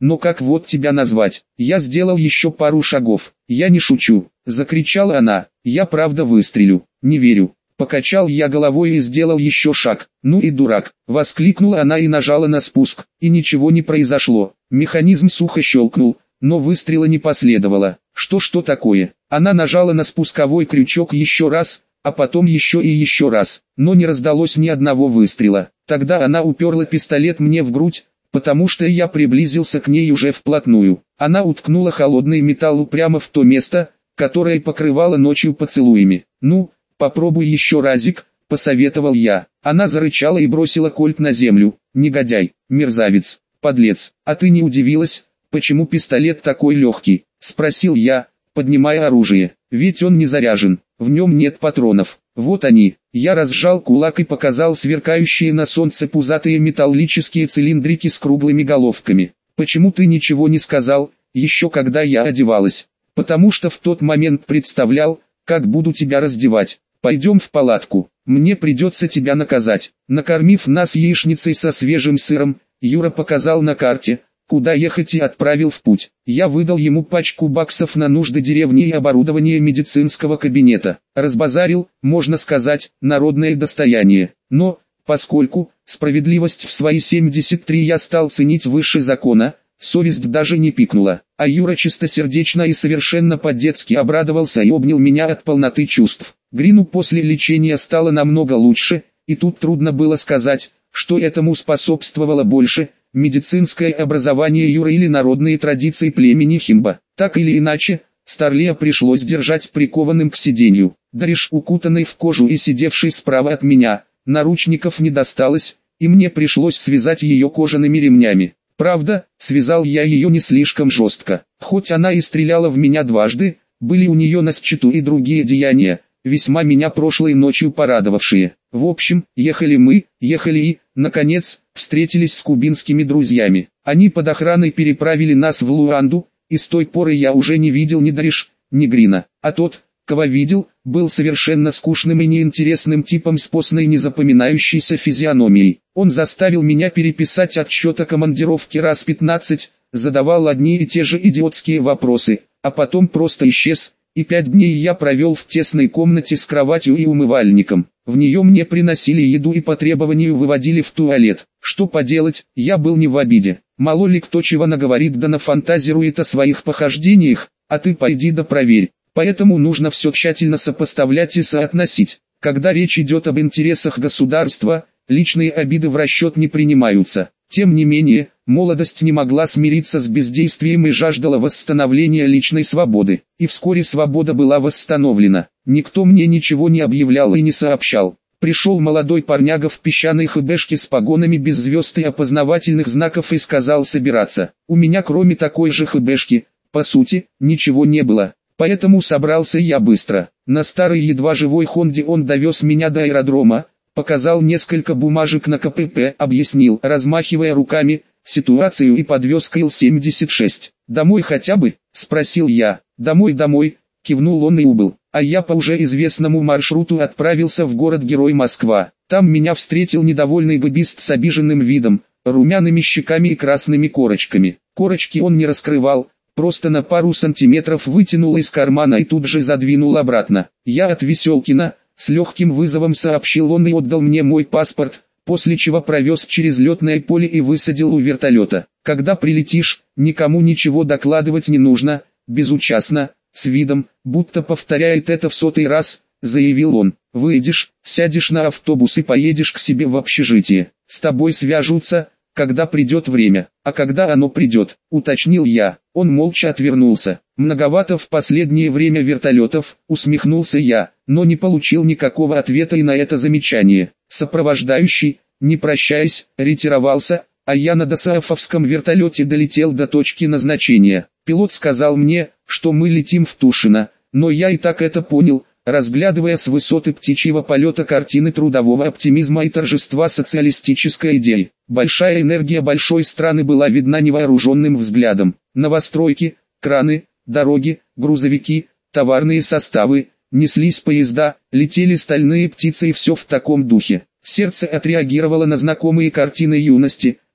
но как вот тебя назвать? Я сделал еще пару шагов. Я не шучу, закричала она, я правда выстрелю, не верю. Покачал я головой и сделал еще шаг. Ну и дурак, воскликнула она и нажала на спуск, и ничего не произошло. Механизм сухо щелкнул, но выстрела не последовало. Что что такое? Она нажала на спусковой крючок еще раз, а потом еще и еще раз, но не раздалось ни одного выстрела. Тогда она уперла пистолет мне в грудь, потому что я приблизился к ней уже вплотную. Она уткнула холодный металл прямо в то место, которое покрывало ночью поцелуями. «Ну, попробуй еще разик», — посоветовал я. Она зарычала и бросила кольт на землю. «Негодяй, мерзавец, подлец, а ты не удивилась, почему пистолет такой легкий?» — спросил я, поднимая оружие. «Ведь он не заряжен, в нем нет патронов. Вот они». Я разжал кулак и показал сверкающие на солнце пузатые металлические цилиндрики с круглыми головками. «Почему ты ничего не сказал, еще когда я одевалась?» «Потому что в тот момент представлял, как буду тебя раздевать. Пойдем в палатку, мне придется тебя наказать». Накормив нас яичницей со свежим сыром, Юра показал на карте, куда ехать, и отправил в путь. Я выдал ему пачку баксов на нужды деревни и оборудование медицинского кабинета. Разбазарил, можно сказать, народное достояние. Но, поскольку справедливость в свои семьдесят три я стал ценить выше закона, совесть даже не пикнула. А Юра чистосердечно и совершенно по-детски обрадовался и обнял меня от полноты чувств. Грину после лечения стало намного лучше, и тут трудно было сказать, что этому способствовало больше – медицинское образование Юры или народные традиции племени Химба. Так или иначе, Старлея пришлось держать прикованным к сиденью. Дариш, укутанный в кожу и сидевший справа от меня, наручников не досталось, и мне пришлось связать ее кожаными ремнями. Правда, связал я ее не слишком жестко. Хоть она и стреляла в меня дважды, были у нее на счету и другие деяния, весьма меня прошлой ночью порадовавшие. В общем, ехали мы, ехали и, наконец, встретились с кубинскими друзьями. Они под охраной переправили нас в Луанду, и с той поры я уже не видел ни Дариш, ни Грина. А тот, кого видел, был совершенно скучным и неинтересным типом с постной незапоминающейся физиономией. Он заставил меня переписать отчет о командировке раз пятнадцать, задавал одни и те же идиотские вопросы, а потом просто исчез. И пять дней я провел в тесной комнате с кроватью и умывальником. В нее мне приносили еду и по требованию выводили в туалет. Что поделать, я был не в обиде. Мало ли кто чего наговорит да нафантазирует о своих похождениях, а ты пойди да проверь. Поэтому нужно все тщательно сопоставлять и соотносить. Когда речь идет об интересах государства, личные обиды в расчет не принимаются. Тем не менее, молодость не могла смириться с бездействием и жаждала восстановления личной свободы. И вскоре свобода была восстановлена. Никто мне ничего не объявлял и не сообщал. Пришел молодой парняга в песчаной хэбэшке с погонами без звезд и опознавательных знаков и сказал собираться. У меня кроме такой же хэбэшки, по сути, ничего не было. Поэтому собрался я быстро. На старой едва живой Хонде он довез меня до аэродрома, показал несколько бумажек на ка пэ пэ, объяснил, размахивая руками, ситуацию и подвез к Ил семьдесят шесть. «Домой хотя бы?» – спросил я. «Домой, домой», – кивнул он и убыл. А я по уже известному маршруту отправился в город-герой Москва. Там меня встретил недовольный бэбист с обиженным видом, румяными щеками и красными корочками. Корочки он не раскрывал, просто на пару сантиметров вытянул из кармана и тут же задвинул обратно. Я от Веселкина. С легким вызовом сообщил он и отдал мне мой паспорт, после чего провез через летное поле и высадил у вертолета. «Когда прилетишь, никому ничего докладывать не нужно», безучастно, с видом, будто повторяет это в сотый раз, заявил он. «Выйдешь, сядешь на автобус и поедешь к себе в общежитие. С тобой свяжутся, когда придет время». «А когда оно придет?» – уточнил я. Он молча отвернулся. «Многовато в последнее время вертолетов», – усмехнулся я, но не получил никакого ответа и на это замечание. Сопровождающий, не прощаясь, ретировался, а я на досаафовском вертолете долетел до точки назначения. Пилот сказал мне, что мы летим в Тушино, но я и так это понял, разглядывая с высоты птичьего полета картины трудового оптимизма и торжества социалистической идеи. Большая энергия большой страны была видна невооруженным взглядом. Новостройки, краны, дороги, грузовики, товарные составы, неслись поезда, летели стальные птицы и все в таком духе. Сердце отреагировало на знакомые картины юности,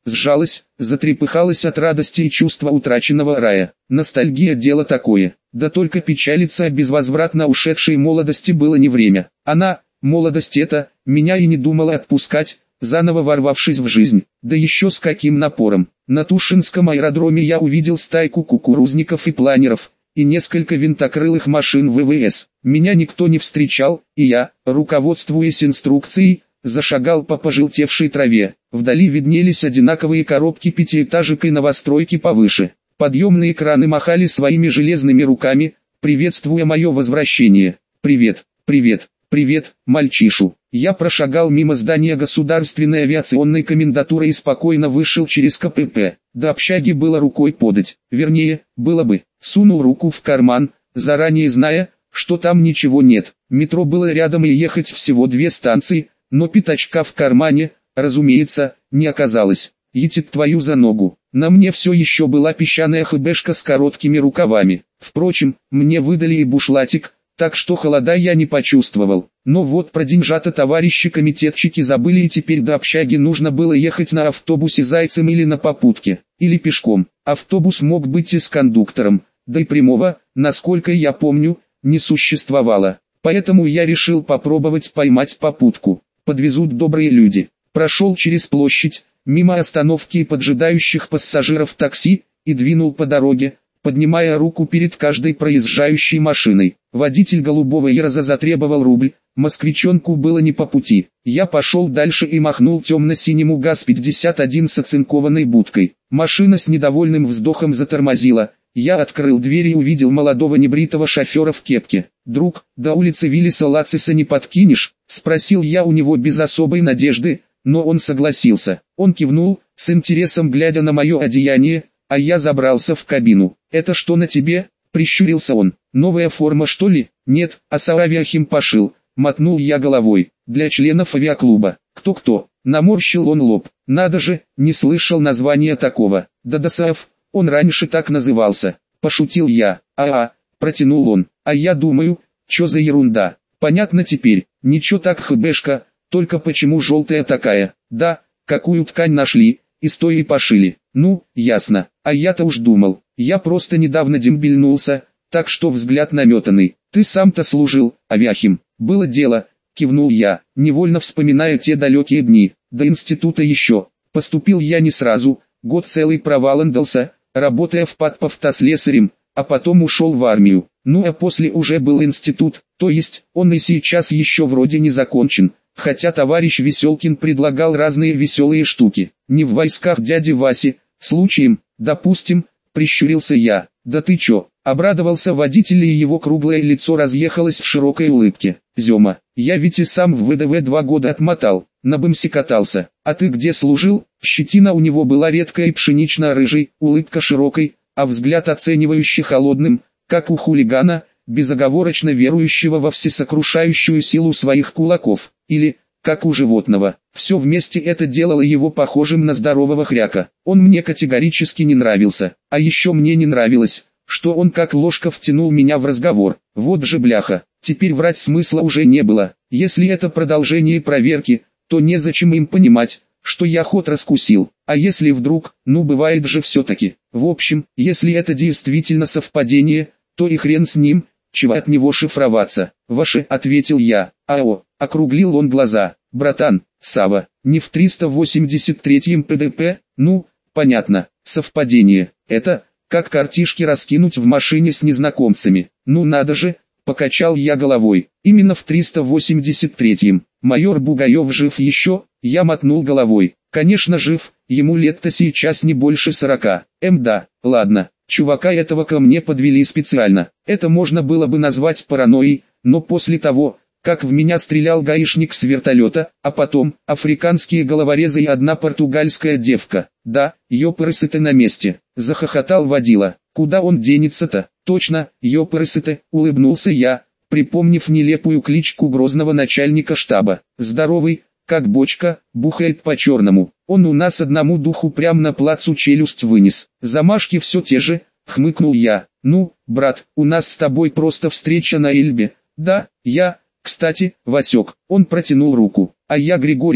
сжалась, затрепыхалась от радости и чувства утраченного рая. Ностальгия — дело такое, да только печалиться о безвозвратно ушедшей молодости было не время. Она, молодость эта, меня и не думала отпускать, заново ворвавшись в жизнь, да еще с каким напором. На Тушинском аэродроме я увидел стайку кукурузников и планеров, и несколько винтокрылых машин ВВС. Меня никто не встречал, и я, руководствуясь инструкцией, зашагал по пожелтевшей траве. Вдали виднелись одинаковые коробки пятиэтажек и новостройки повыше. Подъемные краны махали своими железными руками, приветствуя мое возвращение. «Привет, привет, привет, мальчишу». Я прошагал мимо здания государственной авиационной комендатуры и спокойно вышел через КПП. До общаги было рукой подать, вернее, было бы. Сунул руку в карман, заранее зная, что там ничего нет. Метро было рядом и ехать всего две станции, но пятачка в кармане, разумеется, не оказалось. Етит твою за ногу. На мне все еще была песчаная хэбэшка с короткими рукавами. Впрочем, мне выдали и бушлатик, так что холода я не почувствовал. Но вот про деньжата товарищи-комитетчики забыли, и теперь до общаги нужно было ехать на автобусе зайцем или на попутке, или пешком. Автобус мог быть и с кондуктором, да и прямого, насколько я помню, не существовало. Поэтому я решил попробовать поймать попутку. Подвезут добрые люди. Прошел через площадь, мимо остановки и поджидающих пассажиров такси, и двинул по дороге, поднимая руку перед каждой проезжающей машиной. Водитель голубого Ерза затребовал рубль, москвичонку было не по пути. Я пошел дальше и махнул темно-синему ГАЗ пятьдесят один с оцинкованной будкой. Машина с недовольным вздохом затормозила. Я открыл дверь и увидел молодого небритого шофера в кепке. «Друг, до улицы Виллиса Лациса не подкинешь?» — спросил я у него без особой надежды, но он согласился. Он кивнул, с интересом глядя на мое одеяние, а я забрался в кабину. «Это что на тебе?» — прищурился он. «Новая форма, что ли?» «Нет, а Савиахим пошил», — мотнул я головой. «Для членов авиаклуба». «Кто-кто?» — наморщил он лоб. «Надо же, не слышал названия такого». «Дадасаев, он раньше так назывался», — пошутил я. «А-а», — протянул он. «А я думаю, чё за ерунда?» «Понятно теперь, ничего так хэбэшка, только почему желтая такая?» «Да, какую ткань нашли, и с той и пошили». «Ну, ясно, а я-то уж думал, я просто недавно дембельнулся, так что взгляд наметанный». «Ты сам-то служил, Авиахим?» «Было дело», — кивнул я, невольно вспоминая те далекие дни. До института еще. Поступил я не сразу, год целый проваландался, работая в подповтослесарем, а потом ушел в армию. Ну а после уже был институт, то есть он и сейчас еще вроде не закончен. Хотя товарищ Веселкин предлагал разные веселые штуки. Не в войсках дяди Васи, случаем, допустим, прищурился я. «Да ты чё?» — обрадовался водитель, и его круглое лицо разъехалось в широкой улыбке. «Зёма, я ведь и сам в ВДВ два года отмотал, на БМСе катался. А ты где служил?» Щетина у него была редкая и пшенично-рыжей, улыбка широкой, а взгляд оценивающий холодным, как у хулигана, безоговорочно верующего во всесокрушающую силу своих кулаков. Или, как у животного. Все вместе это делало его похожим на здорового хряка. Он мне категорически не нравился. А еще мне не нравилось, что он как ложка втянул меня в разговор. Вот же бляха, теперь врать смысла уже не было. Если это продолжение проверки, то незачем им понимать, что я ход раскусил. А если вдруг, ну бывает же все-таки. В общем, если это действительно совпадение, то и хрен с ним, чего от него шифроваться. «Ваше», — ответил я. «Ао», — округлил он глаза. «Братан, Сава, не в триста восемьдесят третьем ПДП?» «Ну, понятно, совпадение. Это, как картишки раскинуть в машине с незнакомцами. Ну надо же», — покачал я головой. «Именно в триста восемьдесят третьем. Майор Бугаев жив еще?» Я мотнул головой. «Конечно жив, ему лет-то сейчас не больше сорока. Эм да, ладно, чувака этого ко мне подвели специально. Это можно было бы назвать паранойей, но после того, как в меня стрелял гаишник с вертолета, а потом африканские головорезы и одна португальская девка. Да, ёпрсы-то на месте», — захохотал водила. «Куда он денется-то?» «Точно, ёпрсы-то», — улыбнулся я, припомнив нелепую кличку грозного начальника штаба. «Здоровый, как бочка, бухает по-черному. Он у нас одному духу прям на плацу челюсть вынес. Замашки все те же», — хмыкнул я. «Ну, брат, у нас с тобой просто встреча на Эльбе». «Да, я, кстати, Васек». Он протянул руку. «А я Григорий,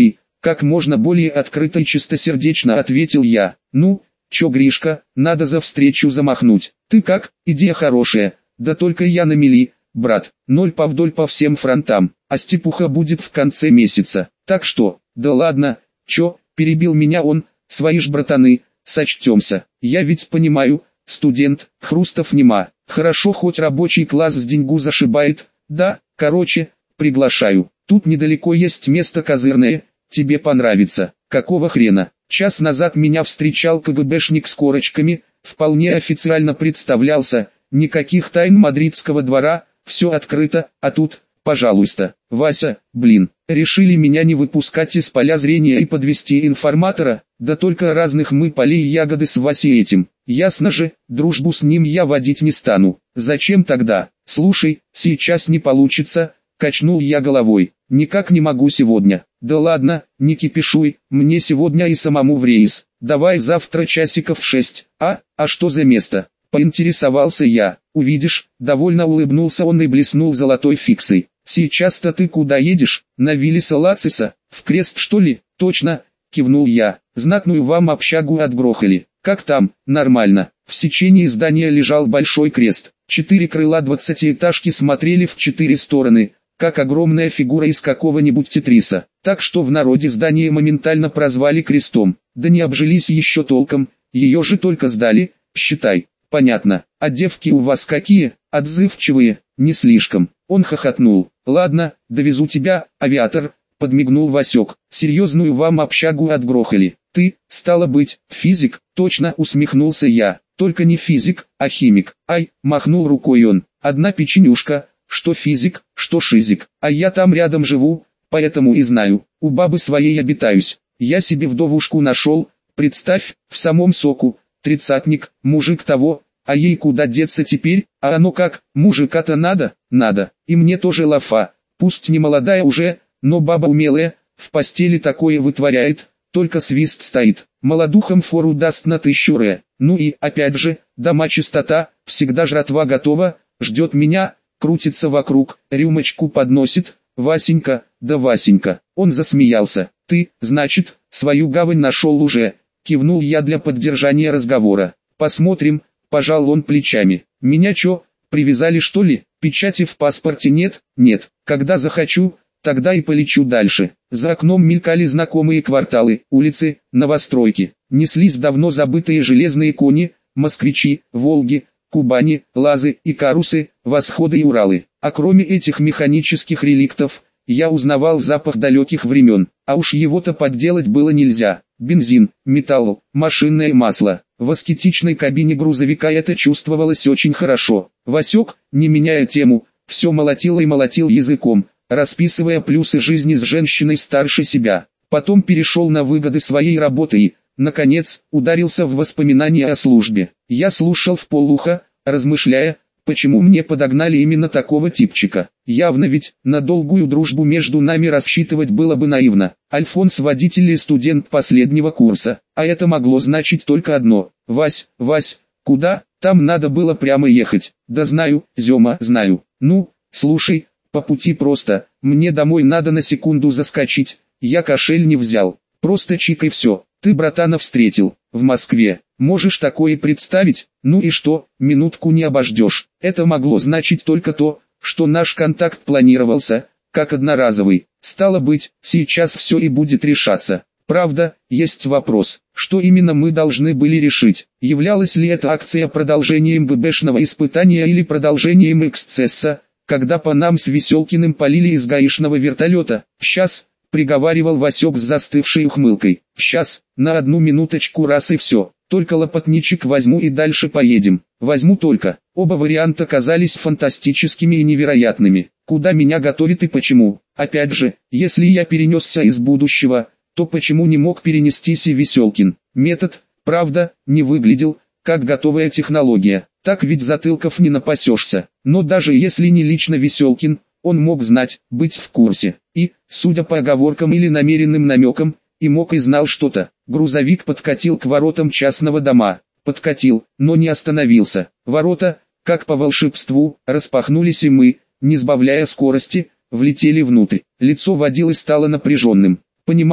как можно более открыто и чистосердечно ответил я. Ну, чё, Гришка, надо за встречу замахнуть. Ты как, идея хорошая, да только я на мели, брат, ноль повдоль по всем фронтам, а степуха будет в конце месяца. Так что, да ладно, чё, перебил меня он, свои ж братаны, сочтемся. Я ведь понимаю, студент, хрустов нема, хорошо хоть рабочий класс с деньгу зашибает, да, короче, приглашаю. Тут недалеко есть место козырное, тебе понравится. Какого хрена? Час назад меня встречал КГБшник с корочками, вполне официально представлялся, никаких тайн мадридского двора, все открыто, а тут, пожалуйста, Вася, блин, решили меня не выпускать из поля зрения и подвести информатора, да только разных мы полей ягоды с Васей этим. Ясно же, дружбу с ним я водить не стану. Зачем тогда? Слушай, сейчас не получится, качнул я головой. Никак не могу сегодня. Да ладно, не кипишуй, мне сегодня и самому в рейс. Давай завтра часиков в шесть. А, а что за место? Поинтересовался я. Увидишь, довольно улыбнулся он и блеснул золотой фиксой. Сейчас-то ты куда едешь? На Виллиса Лациса? В Крест что ли? Точно, кивнул я. Знатную вам общагу отгрохали. Как там? Нормально. В сечении здания лежал большой крест. Четыре крыла двадцатиэтажки смотрели в четыре стороны, как огромная фигура из какого-нибудь тетриса. Так что в народе здание моментально прозвали крестом. Да не обжились еще толком, ее же только сдали, считай. Понятно. А девки у вас какие? Отзывчивые? Не слишком. Он хохотнул. Ладно, довезу тебя, авиатор, подмигнул Васек. Серьезную вам общагу отгрохали. Ты, стало быть, физик? Точно, усмехнулся я. Только не физик, а химик. Ай, махнул рукой он. Одна печенюшка, что физик, что шизик. А я там рядом живу, поэтому и знаю. У бабы своей обитаюсь. Я себе вдовушку нашел, представь, в самом соку. Тридцатник, мужик того, а ей куда деться теперь? А оно как, мужика-то надо? Надо. И мне тоже лафа. Пусть не молодая уже, но баба умелая, в постели такое вытворяет, только свист стоит. Молодухам фору даст на тысячу ре. Ну и, опять же, дома чистота, всегда жратва готова, ждет меня, крутится вокруг, рюмочку подносит. Васенька, да Васенька. Он засмеялся. Ты, значит, свою гавань нашел уже. Кивнул я для поддержания разговора. Посмотрим, пожал он плечами. Меня чё, привязали что ли? Печати в паспорте нет? Нет. Когда захочу, тогда и полечу дальше. За окном мелькали знакомые кварталы, улицы, новостройки. Неслись давно забытые железные кони, москвичи, Волги, Кубани, Лазы и Карусы, Восходы и Уралы. А кроме этих механических реликтов, я узнавал запах далеких времен, а уж его-то подделать было нельзя. Бензин, металл, машинное масло. В аскетичной кабине грузовика это чувствовалось очень хорошо. Васек, не меняя тему, все молотил и молотил языком, расписывая плюсы жизни с женщиной старше себя. Потом перешел на выгоды своей работы и, наконец, ударился в воспоминания о службе. Я слушал вполуха, размышляя, почему мне подогнали именно такого типчика. Явно ведь, на долгую дружбу между нами рассчитывать было бы наивно. Альфонс водитель и студент последнего курса, а это могло значить только одно. Вась, Вась, куда? Там надо было прямо ехать. Да знаю, Зёма, знаю. Ну, слушай, по пути просто, мне домой надо на секунду заскочить, я кошель не взял. Просто чик и все. Ты братана встретил, в Москве. Можешь такое представить? Ну и что, минутку не обождешь. Это могло значить только то, что наш контакт планировался, как одноразовый. Стало быть, сейчас все и будет решаться. Правда, есть вопрос, что именно мы должны были решить. Являлась ли эта акция продолжением ГБшного испытания или продолжением эксцесса, когда по нам с Веселкиным полили из гаишного вертолета. Сейчас, приговаривал Васек с застывшей ухмылкой. Сейчас, на одну минуточку раз и все. Только лопатничек возьму и дальше поедем. Возьму только. Оба варианта казались фантастическими и невероятными. Куда меня готовит и почему? Опять же, если я перенесся из будущего, то почему не мог перенестись и Веселкин? Метод, правда, не выглядел, как готовая технология. Так ведь затылков не напасешься. Но даже если не лично Веселкин, он мог знать, быть в курсе. И, судя по оговоркам или намеренным намекам, и мог и знал что-то. Грузовик подкатил к воротам частного дома. Подкатил, но не остановился. Ворота, как по волшебству, распахнулись и мы, не сбавляя скорости, влетели внутрь. Лицо водилы стало напряженным. «Понимаю»,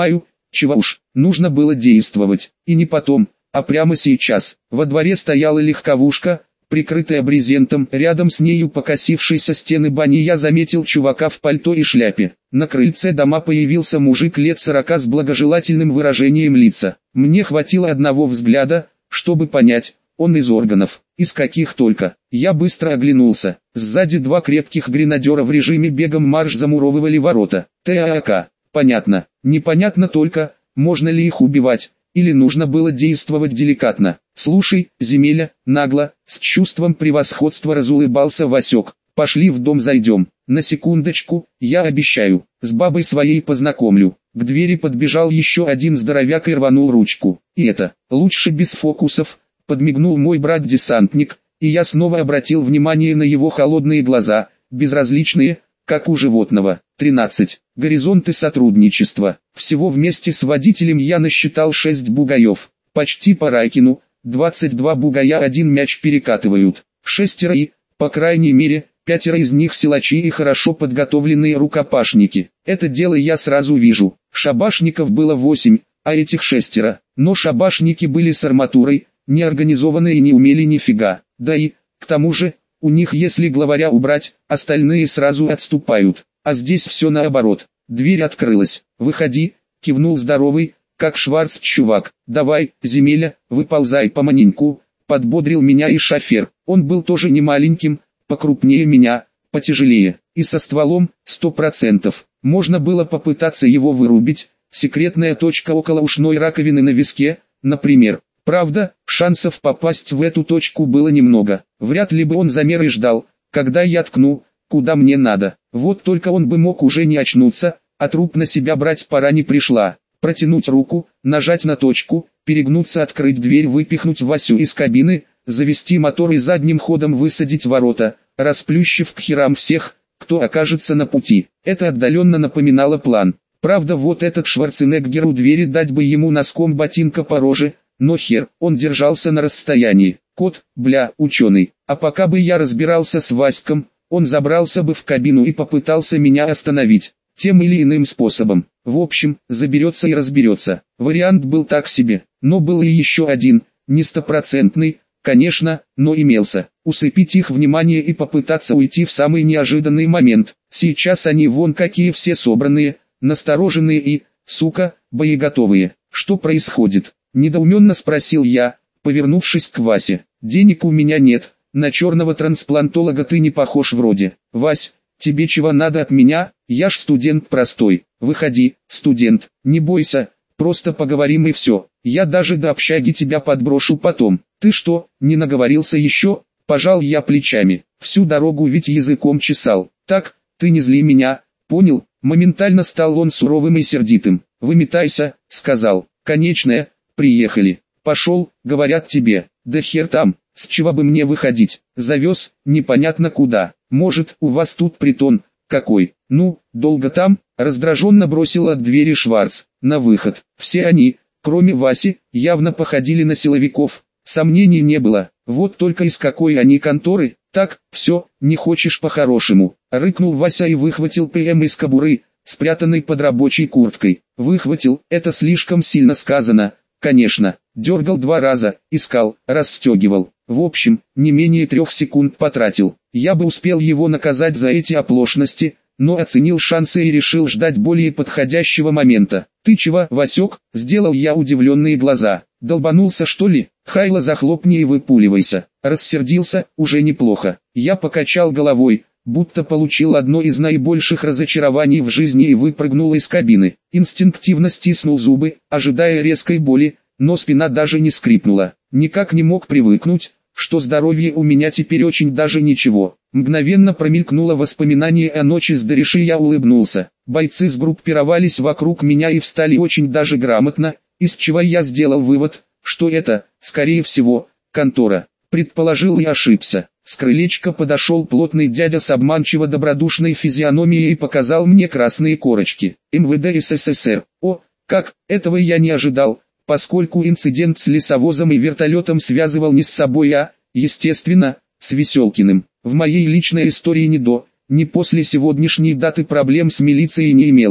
Чего уж, нужно было действовать, и не потом, а прямо сейчас. Во дворе стояла легковушка, прикрытая брезентом, рядом с нею покосившейся стены бани я заметил чувака в пальто и шляпе. На крыльце дома появился мужик лет сорока с благожелательным выражением лица. Мне хватило одного взгляда, чтобы понять, он из органов, из каких только. Я быстро оглянулся, сзади два крепких гренадера в режиме бегом марш замуровывали ворота. ТАК, понятно, непонятно только, можно ли их убивать, или нужно было действовать деликатно. «Слушай, земеля», нагло, с чувством превосходства разулыбался Васек, «пошли в дом зайдем, на секундочку, я обещаю, с бабой своей познакомлю». К двери подбежал еще один здоровяк и рванул ручку. «И это, лучше без фокусов», подмигнул мой брат-десантник, и я снова обратил внимание на его холодные глаза, безразличные, как у животного. тринадцать. Горизонты сотрудничества. Всего вместе с водителем я насчитал шесть бугаев. Почти по Райкину, двадцать два бугая один мяч перекатывают. Шестеро и, по крайней мере, пятеро из них силачи и хорошо подготовленные рукопашники. Это дело я сразу вижу. Шабашников было восемь, а этих шестеро. Но шабашники были с арматурой, не организованные и не умели нифига. Да и, к тому же, у них если главаря убрать, остальные сразу отступают. А здесь все наоборот. Дверь открылась. «Выходи», кивнул здоровый, как Шварц чувак. «Давай, земеля, выползай поманеньку», подбодрил меня и шофер. Он был тоже не маленьким, покрупнее меня, потяжелее, и со стволом, сто процентов. Можно было попытаться его вырубить, секретная точка около ушной раковины на виске, например. Правда, шансов попасть в эту точку было немного. Вряд ли бы он замер и ждал, когда я ткну, куда мне надо. Вот только он бы мог уже не очнуться, а труп на себя брать пора не пришла. Протянуть руку, нажать на точку, перегнуться, открыть дверь, выпихнуть Васю из кабины, завести мотор и задним ходом высадить ворота, расплющив к херам всех, кто окажется на пути. Это отдаленно напоминало план. Правда, вот этот Шварценеггер у двери, дать бы ему носком ботинка по роже, но хер, он держался на расстоянии. Кот, бля, ученый. А пока бы я разбирался с Васьком, он забрался бы в кабину и попытался меня остановить, тем или иным способом. В общем, заберется и разберется. Вариант был так себе, но был и еще один, не стопроцентный, конечно, но имелся. Усыпить их внимание и попытаться уйти в самый неожиданный момент. Сейчас они вон какие все собранные, настороженные и, сука, боеготовые. Что происходит? Недоуменно спросил я, повернувшись к Васе. Денег у меня нет, на черного трансплантолога ты не похож вроде. Вась, тебе чего надо от меня? Я ж студент простой. Выходи, студент, не бойся, просто поговорим и все. Я даже до общаги тебя подброшу потом. Ты что, не наговорился еще? Пожал я плечами. Всю дорогу ведь языком чесал. Так, ты не зли меня, понял? Моментально стал он суровым и сердитым. Выметайся, сказал. Конечная, приехали. Пошел, говорят тебе. Да хер там, с чего бы мне выходить? Завез, непонятно куда. Может, у вас тут притон, какой? Ну, долго там? Раздраженно бросил от двери Шварц. На выход. Все они, кроме Васи, явно походили на силовиков. Сомнений не было. Вот только из какой они конторы? Так, все, не хочешь по-хорошему. Рыкнул Вася и выхватил ПМ из кобуры, спрятанной под рабочей курткой. Выхватил, это слишком сильно сказано. Конечно, дергал два раза, искал, расстегивал. В общем, не менее трех секунд потратил. Я бы успел его наказать за эти оплошности, но оценил шансы и решил ждать более подходящего момента. «Ты чего, Васек?» – сделал я удивленные глаза. «Долбанулся что ли? Хайло, захлопни и выпуливайся». Рассердился, уже неплохо. Я покачал головой, будто получил одно из наибольших разочарований в жизни и выпрыгнул из кабины. Инстинктивно стиснул зубы, ожидая резкой боли, но спина даже не скрипнула. Никак не мог привыкнуть, что здоровье у меня теперь очень даже ничего. Мгновенно промелькнуло воспоминание о ночи с Дариши, я улыбнулся. Бойцы сгруппировались вокруг меня и встали очень даже грамотно, из чего я сделал вывод, что это, скорее всего, контора. Предположил и ошибся. С крылечка подошел плотный дядя с обманчиво добродушной физиономией и показал мне красные корочки. МВД СССР. О, как, этого я не ожидал, поскольку инцидент с лесовозом и вертолетом связывал не с собой, а, естественно, с Веселкиным. В моей личной истории ни до, ни после сегодняшней даты проблем с милицией не имелось.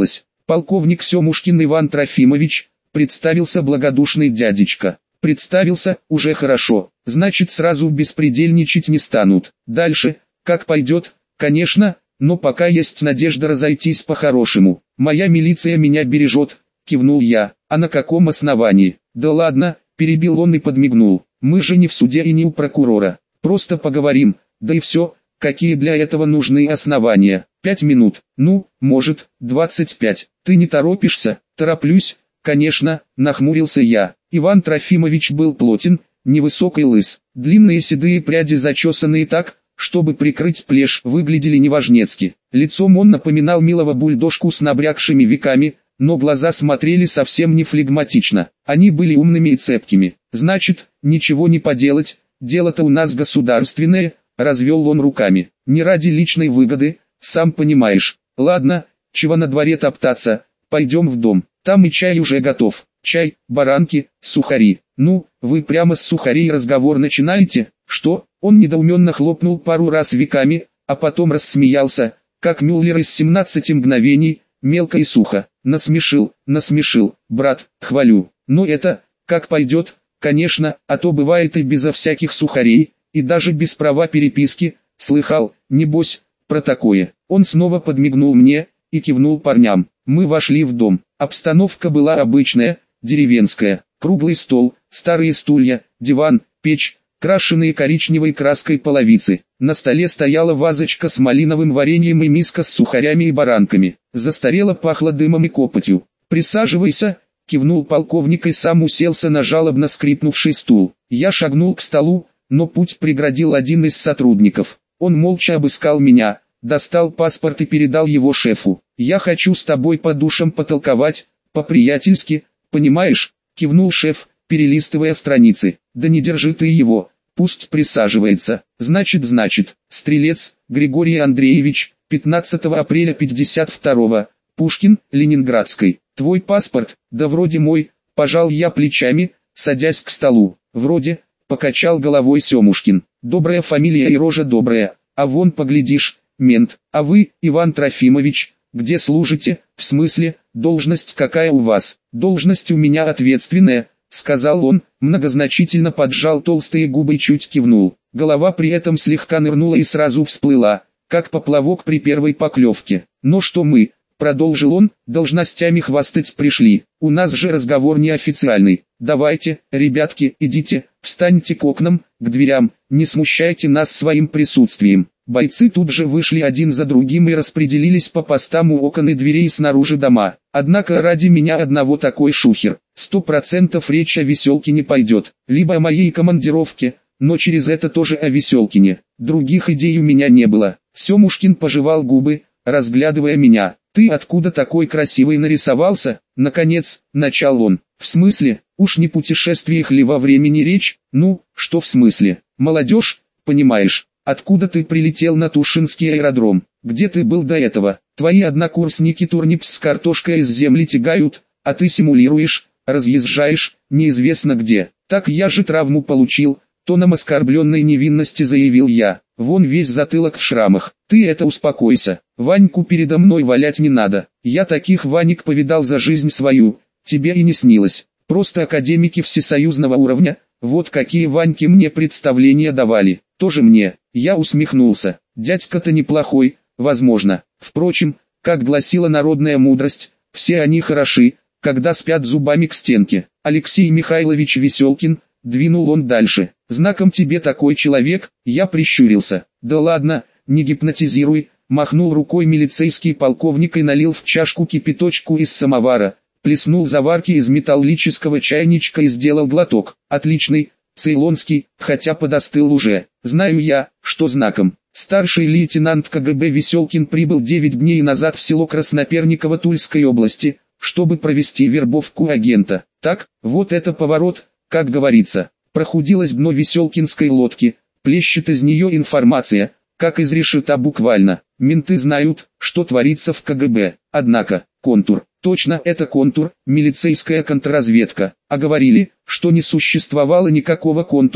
Полковник Семушкин Иван Трофимович, представился благодушный дядечка. Представился, уже хорошо, значит сразу беспредельничать не станут. Дальше, как пойдет, конечно, но пока есть надежда разойтись по-хорошему. Моя милиция меня бережет, кивнул я. А на каком основании? Да ладно, перебил он и подмигнул. Мы же не в суде и не у прокурора. Просто поговорим, да и все. Какие для этого нужны основания? Пять минут, ну, может, двадцать пять. Ты не торопишься? Тороплюсь, конечно, нахмурился я. Иван Трофимович был плотен, невысок и лыс. Длинные седые пряди, зачесанные так, чтобы прикрыть плешь, выглядели неважнецки. Лицом он напоминал милого бульдожку с набрякшими веками, но глаза смотрели совсем не флегматично. Они были умными и цепкими. Значит, ничего не поделать, дело-то у нас государственное, развел он руками. Не ради личной выгоды, сам понимаешь. Ладно, чего на дворе топтаться, пойдем в дом, там и чай уже готов. Чай, баранки, сухари. Ну, вы прямо с сухарей разговор начинаете? Что? Он недоуменно хлопнул пару раз веками, а потом рассмеялся, как Мюллер из семнадцати мгновений, мелко и сухо. Насмешил, насмешил, брат, хвалю. Но это, как пойдет, конечно, а то бывает и безо всяких сухарей, и даже без права переписки, слыхал, небось, про такое. Он снова подмигнул мне и кивнул парням. Мы вошли в дом. Обстановка была обычная, деревенская. Круглый стол, старые стулья, диван, печь, крашеные коричневой краской половицы. На столе стояла вазочка с малиновым вареньем и миска с сухарями и баранками. Застарело пахло дымом и копотью. «Присаживайся», — кивнул полковник и сам уселся на жалобно скрипнувший стул. Я шагнул к столу, но путь преградил один из сотрудников. Он молча обыскал меня, достал паспорт и передал его шефу. «Я хочу с тобой по душам потолковать, по-приятельски, понимаешь?» — кивнул шеф, перелистывая страницы. «Да не держи ты его, пусть присаживается. Значит, значит, Стрелец, Григорий Андреевич, пятнадцатого апреля пятьдесят второго, Пушкин, Ленинградской. Твой паспорт?» «Да вроде мой», — пожал я плечами, садясь к столу. «Вроде», — покачал головой Семушкин. «Добрая фамилия и рожа добрая, а вон поглядишь, мент. А вы, Иван Трофимович, где служите? В смысле, должность какая у вас?» «Должность у меня ответственная», — сказал он, многозначительно поджал толстые губы и чуть кивнул. Голова при этом слегка нырнула и сразу всплыла, как поплавок при первой поклевке. «Но что мы?» — продолжил он, — «должностями хвастать пришли. У нас же разговор неофициальный. Давайте, ребятки, идите, встаньте к окнам, к дверям, не смущайте нас своим присутствием». Бойцы тут же вышли один за другим и распределились по постам у окон и дверей снаружи дома. Однако ради меня одного такой шухер. Сто процентов речь о Веселкине пойдет, либо о моей командировке, но через это тоже о Веселкине. Других идей у меня не было. Семушкин пожевал губы, разглядывая меня. «Ты откуда такой красивый нарисовался?» Наконец, начал он. «В смысле, уж не путешествиях ли во времени речь?» «Ну, что в смысле? Молодежь, понимаешь. Откуда ты прилетел на Тушинский аэродром? Где ты был до этого? Твои однокурсники турнипс с картошкой из земли тягают, а ты симулируешь, разъезжаешь, неизвестно где. Так я же травму получил», тоном оскорбленной невинности заявил я. «Вон весь затылок в шрамах. Ты это успокойся. Ваньку передо мной валять не надо. Я таких Ванек повидал за жизнь свою, тебе и не снилось. Просто академики всесоюзного уровня, вот какие Ваньки мне представления давали. Тоже мне». Я усмехнулся. Дядька-то неплохой, возможно. Впрочем, как гласила народная мудрость, все они хороши, когда спят зубами к стенке. «Алексей Михайлович Веселкин», двинул он дальше. «Знаком тебе такой человек?» Я прищурился. «Да ладно, не гипнотизируй», махнул рукой милицейский полковник и налил в чашку кипяточку из самовара, плеснул заварки из металлического чайничка и сделал глоток. «Отличный, цейлонский, хотя подостыл уже. Знаю я, что знаком. Старший лейтенант КГБ Веселкин прибыл девять дней назад в село Красноперниково Тульской области, чтобы провести вербовку агента. Так, вот это поворот, как говорится. Прохудилось дно Веселкинской лодки, плещет из нее информация, как из решета буквально. Менты знают, что творится в КГБ. Однако, контур. Точно, это контур, милицейская контрразведка. А говорили, что не существовало никакого контура,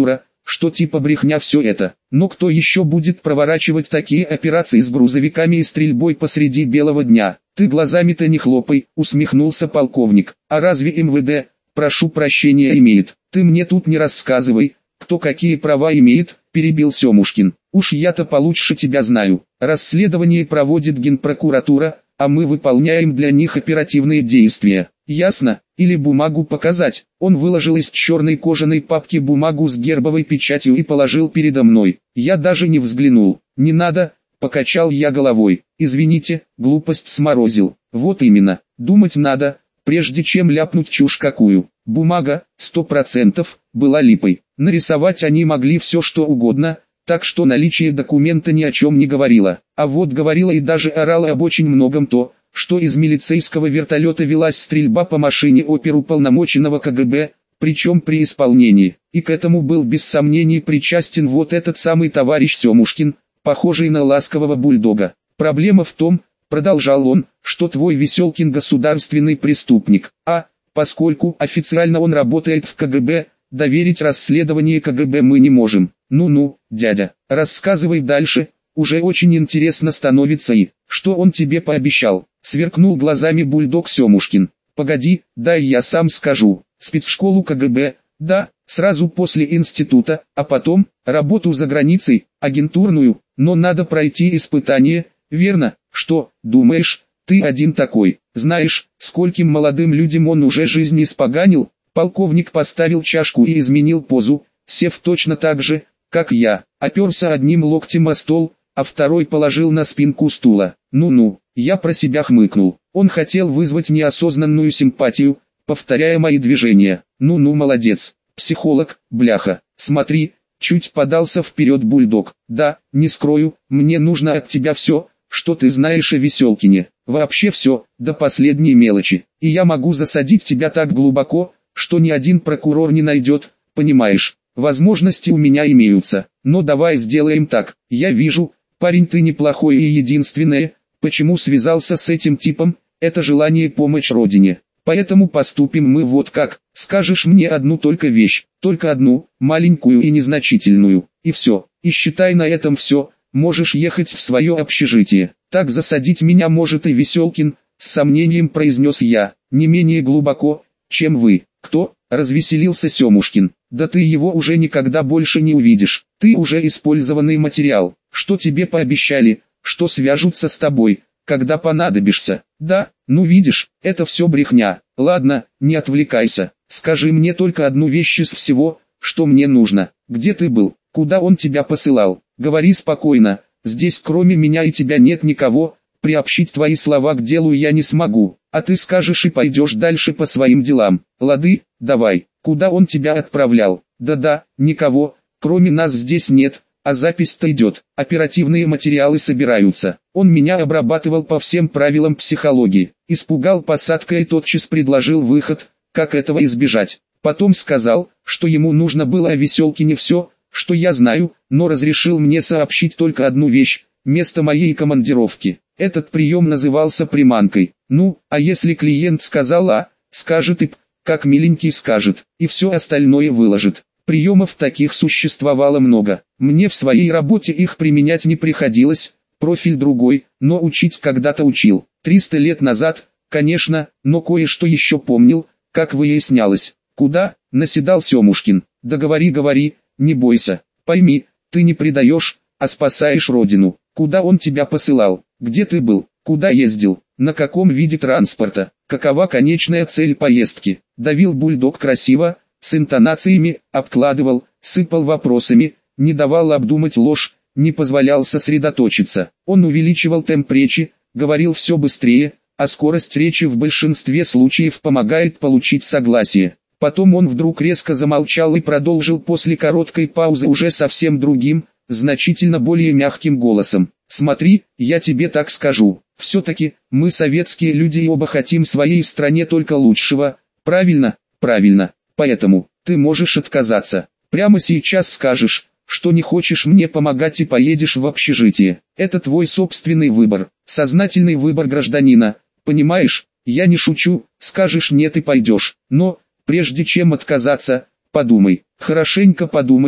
что типа брехня все это. Но кто еще будет проворачивать такие операции с грузовиками и стрельбой посреди белого дня? Ты глазами-то не хлопай, усмехнулся полковник. А разве эм вэ дэ, прошу прощения, имеет? Ты мне тут не рассказывай, кто какие права имеет, перебил Семушкин. Уж я-то получше тебя знаю. Расследование проводит Генпрокуратура, а мы выполняем для них оперативные действия. Ясно? Или бумагу показать? Он выложил из черной кожаной папки бумагу с гербовой печатью и положил передо мной. Я даже не взглянул. Не надо, покачал я головой. Извините, глупость сморозил. Вот именно, думать надо, прежде чем ляпнуть чушь какую. Бумага, сто процентов, была липой. Нарисовать они могли все что угодно, так что наличие документа ни о чем не говорило. А вот говорило и даже орало об очень многом то, что из милицейского вертолета велась стрельба по машине оперуполномоченного ка гэ бэ, причем при исполнении. И к этому был без сомнений причастен вот этот самый товарищ Семушкин, похожий на ласкового бульдога. Проблема в том, продолжал он, что твой Веселкин государственный преступник, а, поскольку официально он работает в ка гэ бэ, доверить расследование ка гэ бэ мы не можем. Ну-ну, дядя, рассказывай дальше, уже очень интересно становится. И что он тебе пообещал? Сверкнул глазами бульдог Семушкин. Погоди, дай я сам скажу. Спецшколу ка гэ бэ, да, сразу после института, а потом, работу за границей, агентурную, но надо пройти испытание, верно? Что, думаешь, ты один такой? Знаешь, скольким молодым людям он уже жизнь испоганил? Полковник поставил чашку и изменил позу, сев точно так же, как я, оперся одним локтем о стол, а второй положил на спинку стула. Ну-ну, я про себя хмыкнул. Он хотел вызвать неосознанную симпатию, повторяя мои движения. Ну-ну, молодец. Психолог, бляха. Смотри, чуть подался вперед бульдог. Да, не скрою, мне нужно от тебя все, что ты знаешь о Веселкине. Вообще все, до последней мелочи. И я могу засадить тебя так глубоко, что ни один прокурор не найдет, понимаешь. Возможности у меня имеются, но давай сделаем так. Я вижу, парень, ты неплохой, и единственное, почему связался с этим типом, это желание помочь родине. Поэтому поступим мы вот как. Скажешь мне одну только вещь, только одну, маленькую и незначительную, и все. И считай, на этом все, можешь ехать в свое общежитие. Так засадить меня может и Веселкин, с сомнением произнес я, не менее глубоко, чем вы. Кто? Развеселился Семушкин. Да ты его уже никогда больше не увидишь. Ты уже использованный материал. Что тебе пообещали, что свяжутся с тобой, когда понадобишься. Да, ну видишь, это все брехня. Ладно, не отвлекайся. Скажи мне только одну вещь из всего, что мне нужно. Где ты был? Куда он тебя посылал? Говори спокойно. Здесь кроме меня и тебя нет никого. Приобщить твои слова к делу я не смогу. А ты скажешь и пойдешь дальше по своим делам. Лады, давай. Куда он тебя отправлял? Да-да, никого, кроме нас здесь нет, а запись-то идет. Оперативные материалы собираются. Он меня обрабатывал по всем правилам психологии. Испугал посадкой и тотчас предложил выход, как этого избежать. Потом сказал, что ему нужно было о Веселкине все, что я знаю, но разрешил мне сообщить только одну вещь, место моей командировки. Этот прием назывался приманкой. Ну, а если клиент сказал А, скажет И П, как миленький скажет, и все остальное выложит. Приемов таких существовало много. Мне в своей работе их применять не приходилось, профиль другой, но учить когда-то учил. Триста лет назад, конечно, но кое-что еще помнил, как выяснялось. Куда? Наседал Семушкин. Да говори, говори, не бойся. Пойми, ты не предаешь, а спасаешь родину. Куда он тебя посылал? Где ты был? Куда ездил? На каком виде транспорта? Какова конечная цель поездки? Давил бульдог красиво, с интонациями, обкладывал, сыпал вопросами, не давал обдумать ложь, не позволял сосредоточиться. Он увеличивал темп речи, говорил все быстрее, а скорость речи в большинстве случаев помогает получить согласие. Потом он вдруг резко замолчал и продолжил после короткой паузы уже совсем другим, значительно более мягким голосом. «Смотри, я тебе так скажу, все-таки, мы советские люди и оба хотим своей стране только лучшего, правильно, правильно, поэтому, ты можешь отказаться, прямо сейчас скажешь, что не хочешь мне помогать и поедешь в общежитие. Это твой собственный выбор, сознательный выбор гражданина, понимаешь, я не шучу, скажешь нет и пойдешь, но, прежде чем отказаться, подумай, хорошенько подумай,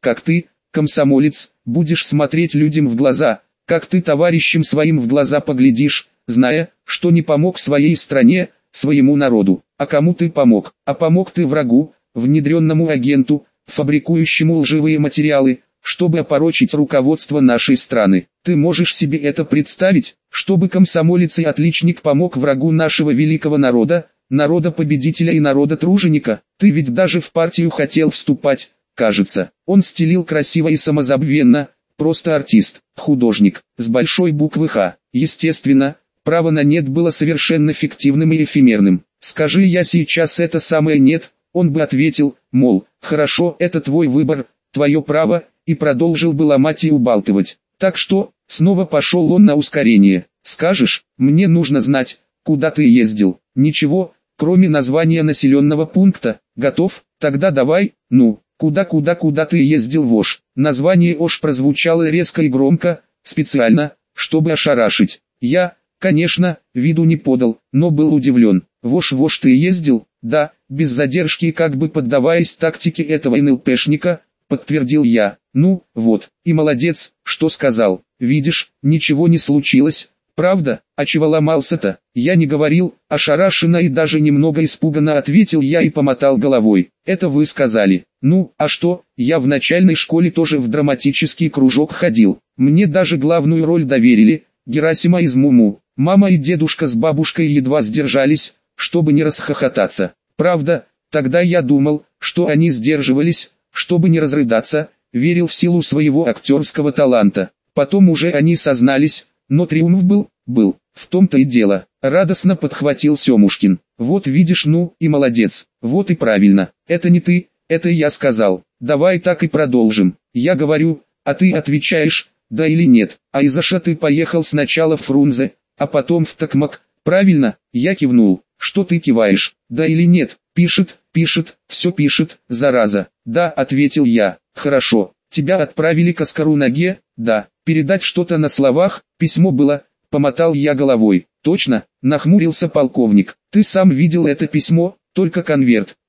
как ты, комсомолец, будешь смотреть людям в глаза, как ты товарищам своим в глаза поглядишь, зная, что не помог своей стране, своему народу. А кому ты помог? А помог ты врагу, внедренному агенту, фабрикующему лживые материалы, чтобы опорочить руководство нашей страны. Ты можешь себе это представить, чтобы комсомолец и отличник помог врагу нашего великого народа, народа-победителя и народа-труженика? Ты ведь даже в партию хотел вступать, кажется. Он стелил красиво и самозабвенно, просто артист, художник, с большой буквы «Х». Естественно, право на «нет» было совершенно фиктивным и эфемерным. Скажи я сейчас это самое «нет», он бы ответил, мол, хорошо, это твой выбор, твое право, и продолжил бы ломать и убалтывать. Так что, снова пошел он на ускорение. Скажешь, мне нужно знать, куда ты ездил. Ничего, кроме названия населенного пункта. Готов? Тогда давай, ну, куда-куда-куда ты ездил, вошь. Название Ош прозвучало резко и громко, специально, чтобы ошарашить. Я, конечно, виду не подал, но был удивлен. Вош-вош ты ездил? Да, без задержки, как бы поддаваясь тактике этого эн эл пешника, подтвердил я. Ну, вот, и молодец, что сказал. Видишь, ничего не случилось, правда? А чего ломался-то? Я не говорил, ошарашенно и даже немного испуганно ответил я и помотал головой. Это вы сказали. Ну, а что, я в начальной школе тоже в драматический кружок ходил. Мне даже главную роль доверили, Герасима из Муму. Мама и дедушка с бабушкой едва сдержались, чтобы не расхохотаться. Правда, тогда я думал, что они сдерживались, чтобы не разрыдаться, верил в силу своего актерского таланта. Потом уже они сознались, но триумф был, был, в том-то и дело. Радостно подхватил Семушкин. Вот видишь, ну и молодец, вот и правильно. Это не ты, это я сказал. Давай так и продолжим. Я говорю, а ты отвечаешь, да или нет. А из Аша ты поехал сначала в Фрунзе, а потом в Токмак, правильно? Я кивнул. Что ты киваешь, да или нет? Пишет, пишет, все пишет, зараза. Да, ответил я. Хорошо, тебя отправили к Оскару-Ноге? Да. Передать что-то на словах? Письмо было, помотал я головой. Точно, нахмурился полковник. Ты сам видел это письмо, только конверт.